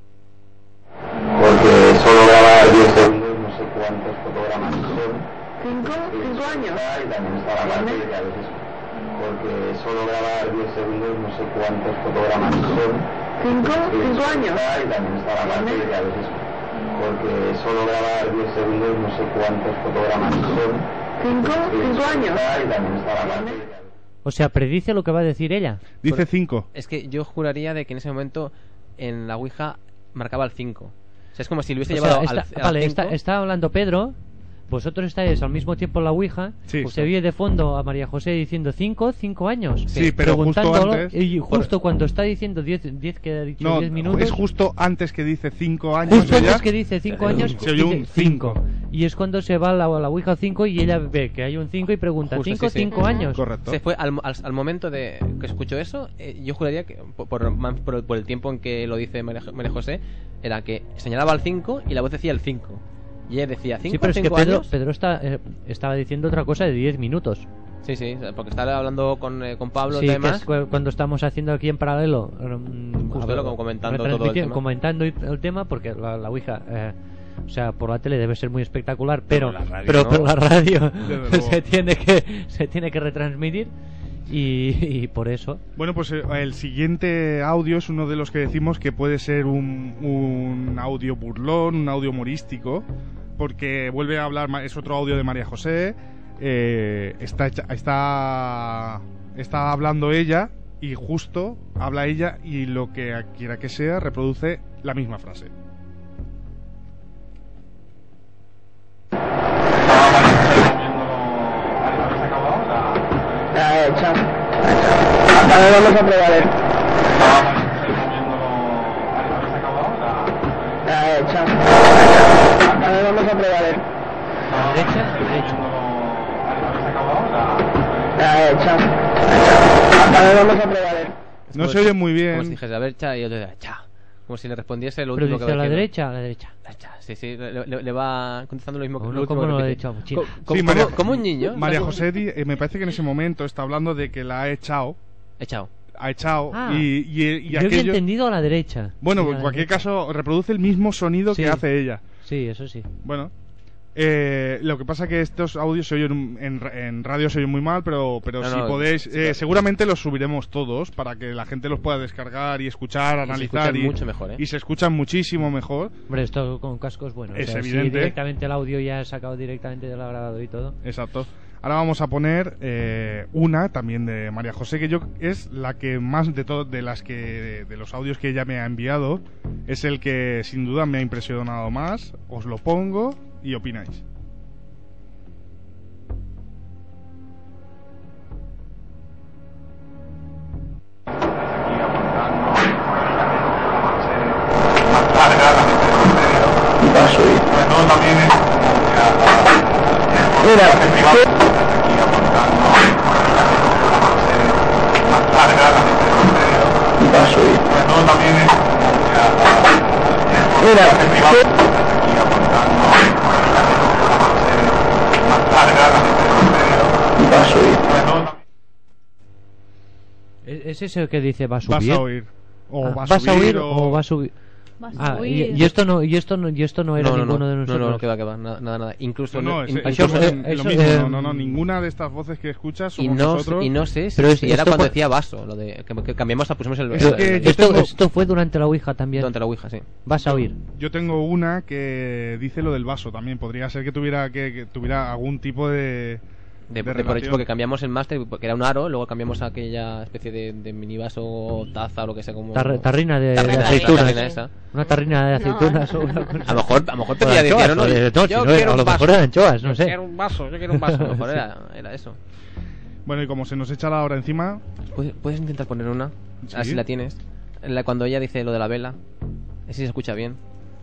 Speaker 8: Porque solo grabar 10 segundos, no sé cuántos fotogramas son.
Speaker 10: 5 años.
Speaker 8: Y también está la parte que a veces, porque solo grabar 10 segundos, no sé cuántos fotogramas son.
Speaker 10: 5 años.
Speaker 8: Y también está la parte que a veces, porque solo grabar 10 segundos, no sé cuántos fotogramas son.
Speaker 10: 5 años.
Speaker 8: Y también está la parte que...
Speaker 6: O sea, predice lo que va a decir ella.
Speaker 1: Dice 5.
Speaker 5: Es que yo juraría de que en ese momento en la Ouija marcaba el 5. O sea, es como si lo hubiese llevado al 5.
Speaker 6: Está hablando Pedro. Vosotros estáis al mismo tiempo en la Ouija.
Speaker 1: Sí.
Speaker 6: Se oye de fondo a María José diciendo 5 años.
Speaker 1: Sí, pero justo antes...
Speaker 6: Y justo cuando está diciendo 10 que ha dicho 10 minutos...
Speaker 1: es justo antes que dice 5 años.
Speaker 6: Justo antes que dice 5 años,
Speaker 1: se oye un 5.
Speaker 6: Y es cuando se va a la Ouija 5 y ella ve que hay un 5 y pregunta, ¿5 años?
Speaker 1: Correcto.
Speaker 5: Se fue al momento de que escuchó eso, yo juraría que por el tiempo en que lo dice María José, era que señalaba al 5 y la voz decía el 5. Y ella decía 5
Speaker 6: Sí, pero es que
Speaker 5: años.
Speaker 6: Pedro estaba diciendo otra cosa de 10 minutos.
Speaker 5: Sí, porque estaba hablando con Pablo
Speaker 6: sí,
Speaker 5: y demás.
Speaker 6: Que es cuando estamos haciendo aquí en paralelo.
Speaker 5: Justo comentando todo el tema.
Speaker 6: Comentando el tema, porque la Ouija, o sea, por la tele debe ser muy espectacular, pero por la radio se tiene que retransmitir. Y por eso.
Speaker 1: Bueno, pues el siguiente audio es uno de los que decimos que puede ser un audio burlón, un audio humorístico, porque vuelve a hablar, es otro audio de María José. Está hablando ella y justo habla ella y lo que quiera que sea reproduce la misma frase.
Speaker 10: Hecha. A ver, vamos a probar. Hecha. A ver, vamos a probar.
Speaker 6: Derecha.
Speaker 10: Hecha. A ver, vamos a probar.
Speaker 1: No se oye muy bien.
Speaker 5: Como si dijese, a ver, cha, y yo te diría, cha. Como si le respondiese lo
Speaker 6: pero
Speaker 5: último
Speaker 6: dice
Speaker 5: que
Speaker 6: a la derecha, a la derecha.
Speaker 5: Sí, le va contestando lo mismo que
Speaker 6: lo último.
Speaker 5: Como un niño.
Speaker 1: María José me parece que en ese momento está hablando de que la ha echado. Ha echado y
Speaker 6: yo había entendido a la derecha.
Speaker 1: Bueno,
Speaker 6: sí,
Speaker 1: en cualquier caso reproduce el mismo sonido que hace ella.
Speaker 6: Sí, eso sí.
Speaker 1: Bueno, lo que pasa que estos audios se oyen en radio se oyen muy mal, pero si podéis, seguramente los subiremos todos para que la gente los pueda descargar y escuchar, analizar
Speaker 5: mucho mejor,
Speaker 1: y se escuchan muchísimo mejor.
Speaker 6: Hombre, esto con cascos, bueno,
Speaker 1: es
Speaker 6: evidente. Si directamente el audio ya sacado directamente de la grabado y todo.
Speaker 1: Exacto. Ahora vamos a poner una también de María José, que es la que más de los audios que ella me ha enviado, es el que sin duda me ha impresionado más. Os lo pongo y opináis.
Speaker 6: ¿Es eso que dice va a subir?
Speaker 1: Vas a oír. O
Speaker 6: vas a oír o va a subir.
Speaker 7: Vas a
Speaker 6: Ah,
Speaker 7: huir.
Speaker 6: y esto no era ninguno de nosotros.
Speaker 5: No, que va. Nada. Incluso.
Speaker 1: No,
Speaker 6: eso-
Speaker 1: lo mismo, no, ninguna de estas voces que escuchas somos nosotros.
Speaker 5: Y no sé si,
Speaker 6: Pero
Speaker 5: si era
Speaker 6: esto
Speaker 5: cuando
Speaker 6: fue-
Speaker 5: decía vaso, lo de que cambiamos, pusimos el.
Speaker 1: Es que
Speaker 5: el-
Speaker 1: yo
Speaker 6: Esto,
Speaker 1: tengo-
Speaker 6: esto fue durante la Ouija también.
Speaker 5: durante la Ouija, sí.
Speaker 6: Vas a oír.
Speaker 1: Yo tengo una que dice lo del vaso también. Podría ser que tuviera algún tipo de
Speaker 5: De por
Speaker 1: relación.
Speaker 5: hecho, porque cambiamos el máster, que era un aro, luego cambiamos a aquella especie de mini vaso o taza o lo que sea como.
Speaker 6: Tarrina de
Speaker 5: Tarrina,
Speaker 6: aceitunas.
Speaker 5: tarrina esa.
Speaker 6: Una tarrina de aceitunas
Speaker 4: No.
Speaker 6: o una cosa.
Speaker 5: A lo mejor te
Speaker 6: O de
Speaker 5: decía,
Speaker 6: anchoas,
Speaker 5: no,
Speaker 6: o de- no, si
Speaker 5: yo
Speaker 6: no,
Speaker 5: quiero
Speaker 6: a
Speaker 5: un
Speaker 6: lo
Speaker 5: vaso.
Speaker 6: mejor eran anchoas, no sé.
Speaker 5: Yo quiero un vaso. A lo mejor era eso.
Speaker 1: Bueno, y como se nos echa la hora encima,
Speaker 5: ¿Puedes intentar poner una?
Speaker 1: Sí.
Speaker 5: A ver si la tienes. Cuando ella dice lo de la vela. Si se escucha bien.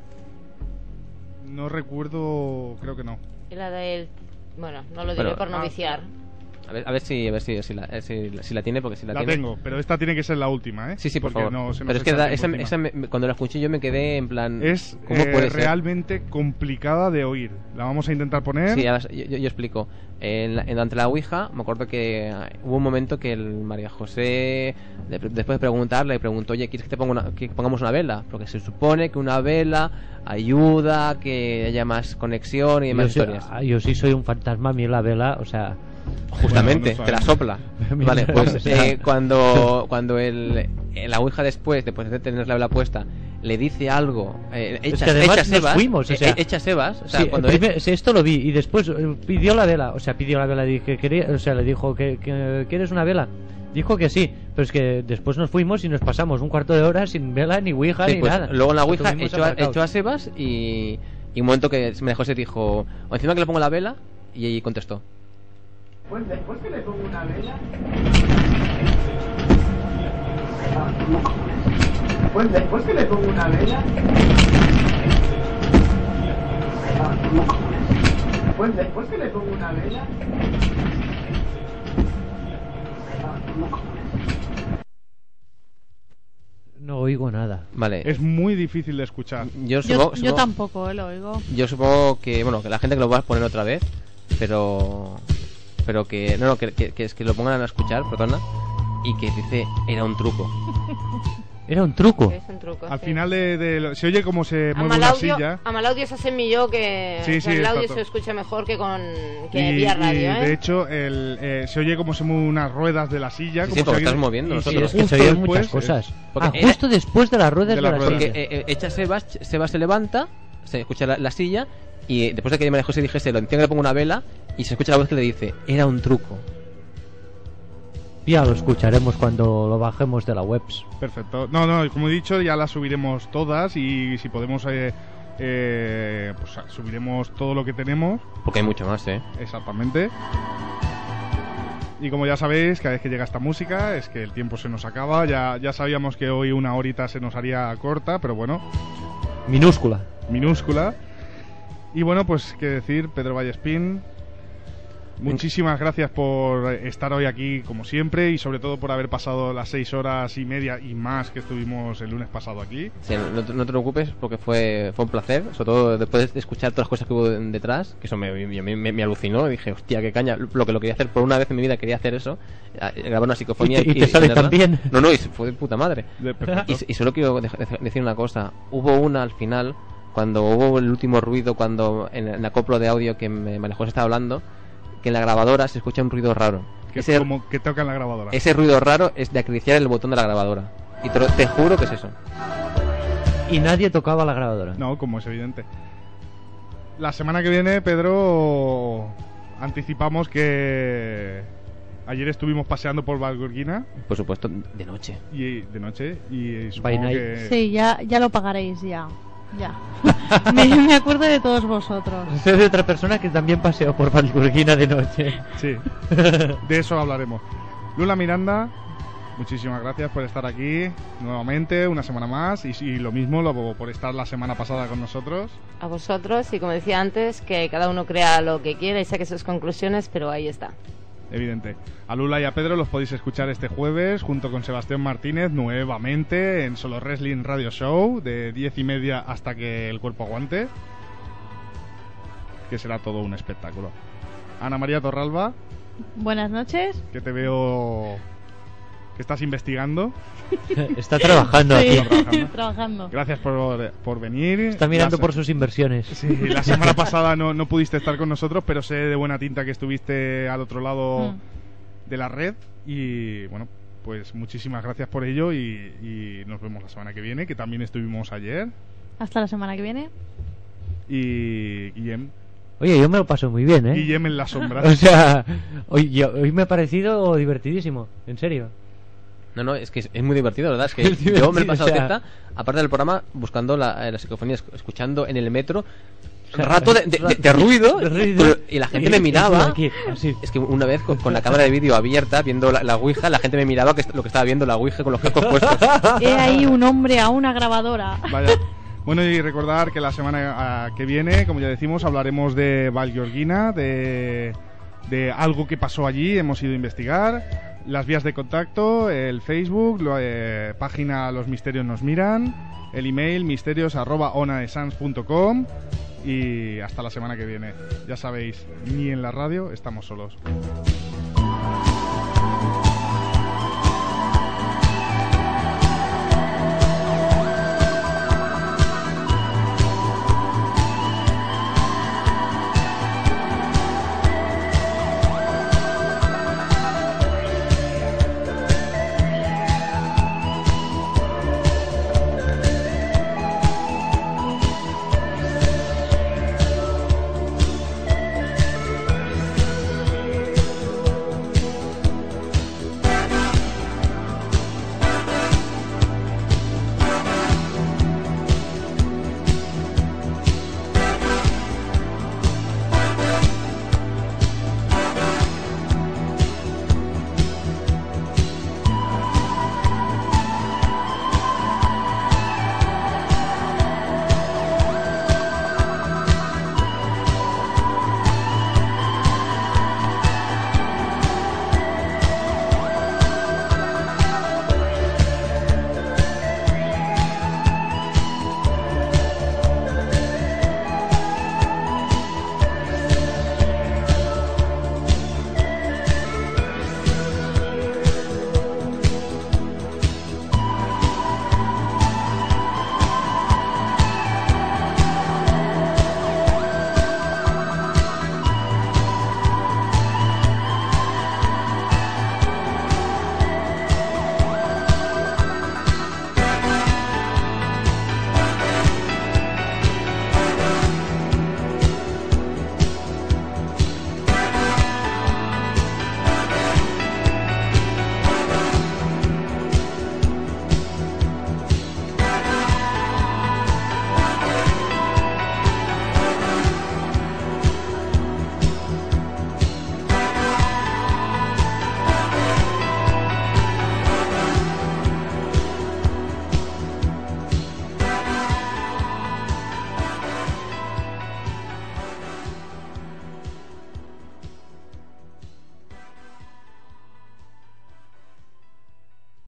Speaker 1: no recuerdo, creo que no.
Speaker 4: Y la del... Bueno, no lo diré
Speaker 5: Pero-
Speaker 4: por no viciar.
Speaker 5: A ver si la tiene, porque si la
Speaker 1: La
Speaker 5: tiene.
Speaker 1: tengo, pero esta tiene que ser la última, ¿eh?
Speaker 5: Sí, por
Speaker 1: Porque
Speaker 5: favor.
Speaker 1: no se nos
Speaker 5: Pero es que
Speaker 1: echa el tiempo encima.
Speaker 5: cuando la escuché yo me quedé en plan.
Speaker 1: Es
Speaker 5: ¿Cómo puede ser?
Speaker 1: realmente complicada de oír. La vamos a intentar poner.
Speaker 5: Sí, ahora yo explico. Durante la Ouija, me acuerdo que hubo un momento que el María José, después de preguntarle, le preguntó: oye, ¿quieres que pongamos una vela? Porque se supone que una vela ayuda a que haya más conexión y demás historias.
Speaker 6: Yo sí soy un fantasma, a mí la vela, o sea...
Speaker 5: Justamente,
Speaker 1: Bueno, no
Speaker 5: te la
Speaker 1: sabemos.
Speaker 5: sopla. Vale, pues
Speaker 6: O sea-
Speaker 5: cuando la Ouija después de tener la vela puesta, le dice algo,
Speaker 6: Es que además nos fuimos, o sea...
Speaker 5: echa sebas, o sea,
Speaker 6: Sí,
Speaker 5: cuando
Speaker 6: sí, esto lo vi y después pidió la vela, dije, le dijo que ¿quieres una vela? Dijo que sí, pero es que después nos fuimos y nos pasamos un cuarto de hora sin vela, ni Ouija,
Speaker 5: sí,
Speaker 6: ni
Speaker 5: pues,
Speaker 6: nada.
Speaker 5: luego en la
Speaker 6: Lo
Speaker 5: Ouija
Speaker 6: tuvimos aparcados.
Speaker 5: echó a sebas y un momento que María José dijo: o encima que le pongo la vela, y contestó.
Speaker 11: Pues después que le pongo una vela. Pues después que le pongo una vela. Pues después que le pongo una vela.
Speaker 6: No oigo nada.
Speaker 5: Vale.
Speaker 1: Es muy difícil de escuchar.
Speaker 5: Yo
Speaker 7: Yo tampoco, lo oigo.
Speaker 5: Yo supongo que, bueno, que la gente que lo va a poner otra vez, pero que es que lo pongan a escuchar, perdona, y que dice era un truco.
Speaker 6: Era un truco.
Speaker 4: Es un truco.
Speaker 1: Al
Speaker 4: sí.
Speaker 1: final se oye como se
Speaker 4: A
Speaker 1: mueve
Speaker 4: mal
Speaker 1: una
Speaker 4: audio,
Speaker 1: silla.
Speaker 4: a mal audio se hace millón que
Speaker 1: Sí, sí,
Speaker 4: con el audio
Speaker 1: exacto.
Speaker 4: se escucha mejor que
Speaker 1: Y
Speaker 4: vía radio, ¿eh?
Speaker 1: de hecho se oye como se mueven unas ruedas de la silla.
Speaker 5: Sí,
Speaker 1: como
Speaker 5: porque
Speaker 1: si
Speaker 5: estás
Speaker 1: alguien-
Speaker 5: moviendo
Speaker 1: y
Speaker 5: nosotros.
Speaker 6: Es que
Speaker 1: justo
Speaker 6: se oyen
Speaker 1: después,
Speaker 6: muchas cosas.
Speaker 5: porque
Speaker 6: Justo después de las ruedas
Speaker 1: de
Speaker 6: de
Speaker 1: las
Speaker 6: la
Speaker 1: ruedas.
Speaker 6: silla.
Speaker 5: Porque echa Sebas se levanta, se escucha la silla, y después de que María José dijese lo entiendo que le pongo una vela, y se escucha la voz que le dice era un truco.
Speaker 6: Ya lo escucharemos cuando lo bajemos de la webs.
Speaker 1: Perfecto. No, como he dicho, ya las subiremos todas y si podemos, pues subiremos todo lo que tenemos.
Speaker 5: Porque hay mucho más,
Speaker 1: Exactamente. Y como ya sabéis, cada vez que llega esta música es que el tiempo se nos acaba. Ya sabíamos que hoy una horita se nos haría corta, pero bueno,
Speaker 6: Minúscula.
Speaker 1: minúscula. Y bueno, pues qué decir, Pedro Vallespín, muchísimas gracias por estar hoy aquí como siempre y sobre todo por haber pasado las 6 horas y media y más que estuvimos el lunes pasado aquí.
Speaker 5: Sí, no te preocupes porque fue un placer, sobre todo después de escuchar todas las cosas que hubo detrás, que eso me alucinó, y dije, hostia, qué caña, lo quería hacer por una vez en mi vida, quería hacer eso, grabar una psicofonía
Speaker 6: Y te sale
Speaker 5: tenerla.
Speaker 6: tan bien.
Speaker 5: No, y fue de puta madre.
Speaker 1: Perfecto.
Speaker 5: Y solo quiero decir una cosa, hubo una al final, cuando hubo el último ruido, cuando en el acoplo de audio que María José estaba hablando, que en la grabadora se escucha un ruido raro.
Speaker 1: Que es como que toca en la grabadora.
Speaker 5: Ese ruido raro es de acariciar el botón de la grabadora. Y te juro que es eso.
Speaker 6: Y nadie tocaba la grabadora.
Speaker 1: No, como es evidente. La semana que viene, Pedro, anticipamos que ayer estuvimos paseando por Valgorguina
Speaker 5: Por supuesto, de noche.
Speaker 1: y de noche y
Speaker 6: By
Speaker 1: supongo
Speaker 6: night.
Speaker 1: que
Speaker 7: Sí, ya lo pagaréis, ya. Me acuerdo de todos vosotros.
Speaker 6: Soy de otra persona que también paseó por Valgurguina de noche.
Speaker 1: sí, de eso hablaremos. Lula Miranda, muchísimas gracias por estar aquí nuevamente una semana más y lo mismo por estar la semana pasada con nosotros.
Speaker 4: A vosotros, y como decía antes, que cada uno crea lo que quiera y saque sus conclusiones, pero ahí está.
Speaker 1: Evidente. A Lula y a Pedro los podéis escuchar este jueves junto con Sebastián Martínez nuevamente en Solo Wrestling Radio Show de 10:30 hasta que el cuerpo aguante, que será todo un espectáculo. Ana María Torralba,
Speaker 7: Buenas noches.
Speaker 1: que te veo que estás investigando.
Speaker 6: Está trabajando
Speaker 7: Sí,
Speaker 6: aquí.
Speaker 7: trabajando.
Speaker 1: Gracias por venir.
Speaker 6: Está mirando
Speaker 1: La-
Speaker 6: por sus inversiones.
Speaker 1: Sí, la semana pasada no pudiste estar con nosotros, pero sé de buena tinta que estuviste al otro lado de la red. Y bueno, pues muchísimas gracias por ello y nos vemos la semana que viene, que también estuvimos ayer.
Speaker 7: Hasta la semana que viene.
Speaker 1: Y Guillem.
Speaker 6: Oye, yo me lo paso muy bien, ¿eh?
Speaker 1: Guillem en las sombras.
Speaker 6: O sea, hoy me ha parecido divertidísimo, en serio.
Speaker 5: No, es que es muy divertido, ¿verdad? Es que
Speaker 6: Es
Speaker 5: yo me
Speaker 6: divertido,
Speaker 5: lo he pasado
Speaker 6: o sea.
Speaker 5: teta, aparte del programa, buscando la psicofonía, escuchando en el metro,
Speaker 6: O sea,
Speaker 5: rato de ruido,
Speaker 6: de ruido.
Speaker 5: pero- y la gente me miraba.
Speaker 6: Aquí, así.
Speaker 5: Es que una vez con la cámara de vídeo abierta, viendo la Ouija, la gente me miraba lo que estaba viendo la Ouija con los cascos puestos.
Speaker 7: He ahí un hombre a una grabadora.
Speaker 1: Vaya. Bueno, y recordar que la semana que viene, como ya decimos, hablaremos de Val Georgina, de algo que pasó allí, hemos ido a investigar, las vías de contacto, el Facebook, página Los Misterios Nos Miran, el email misterios@onaesans.com y hasta la semana que viene. Ya sabéis, ni en la radio estamos solos.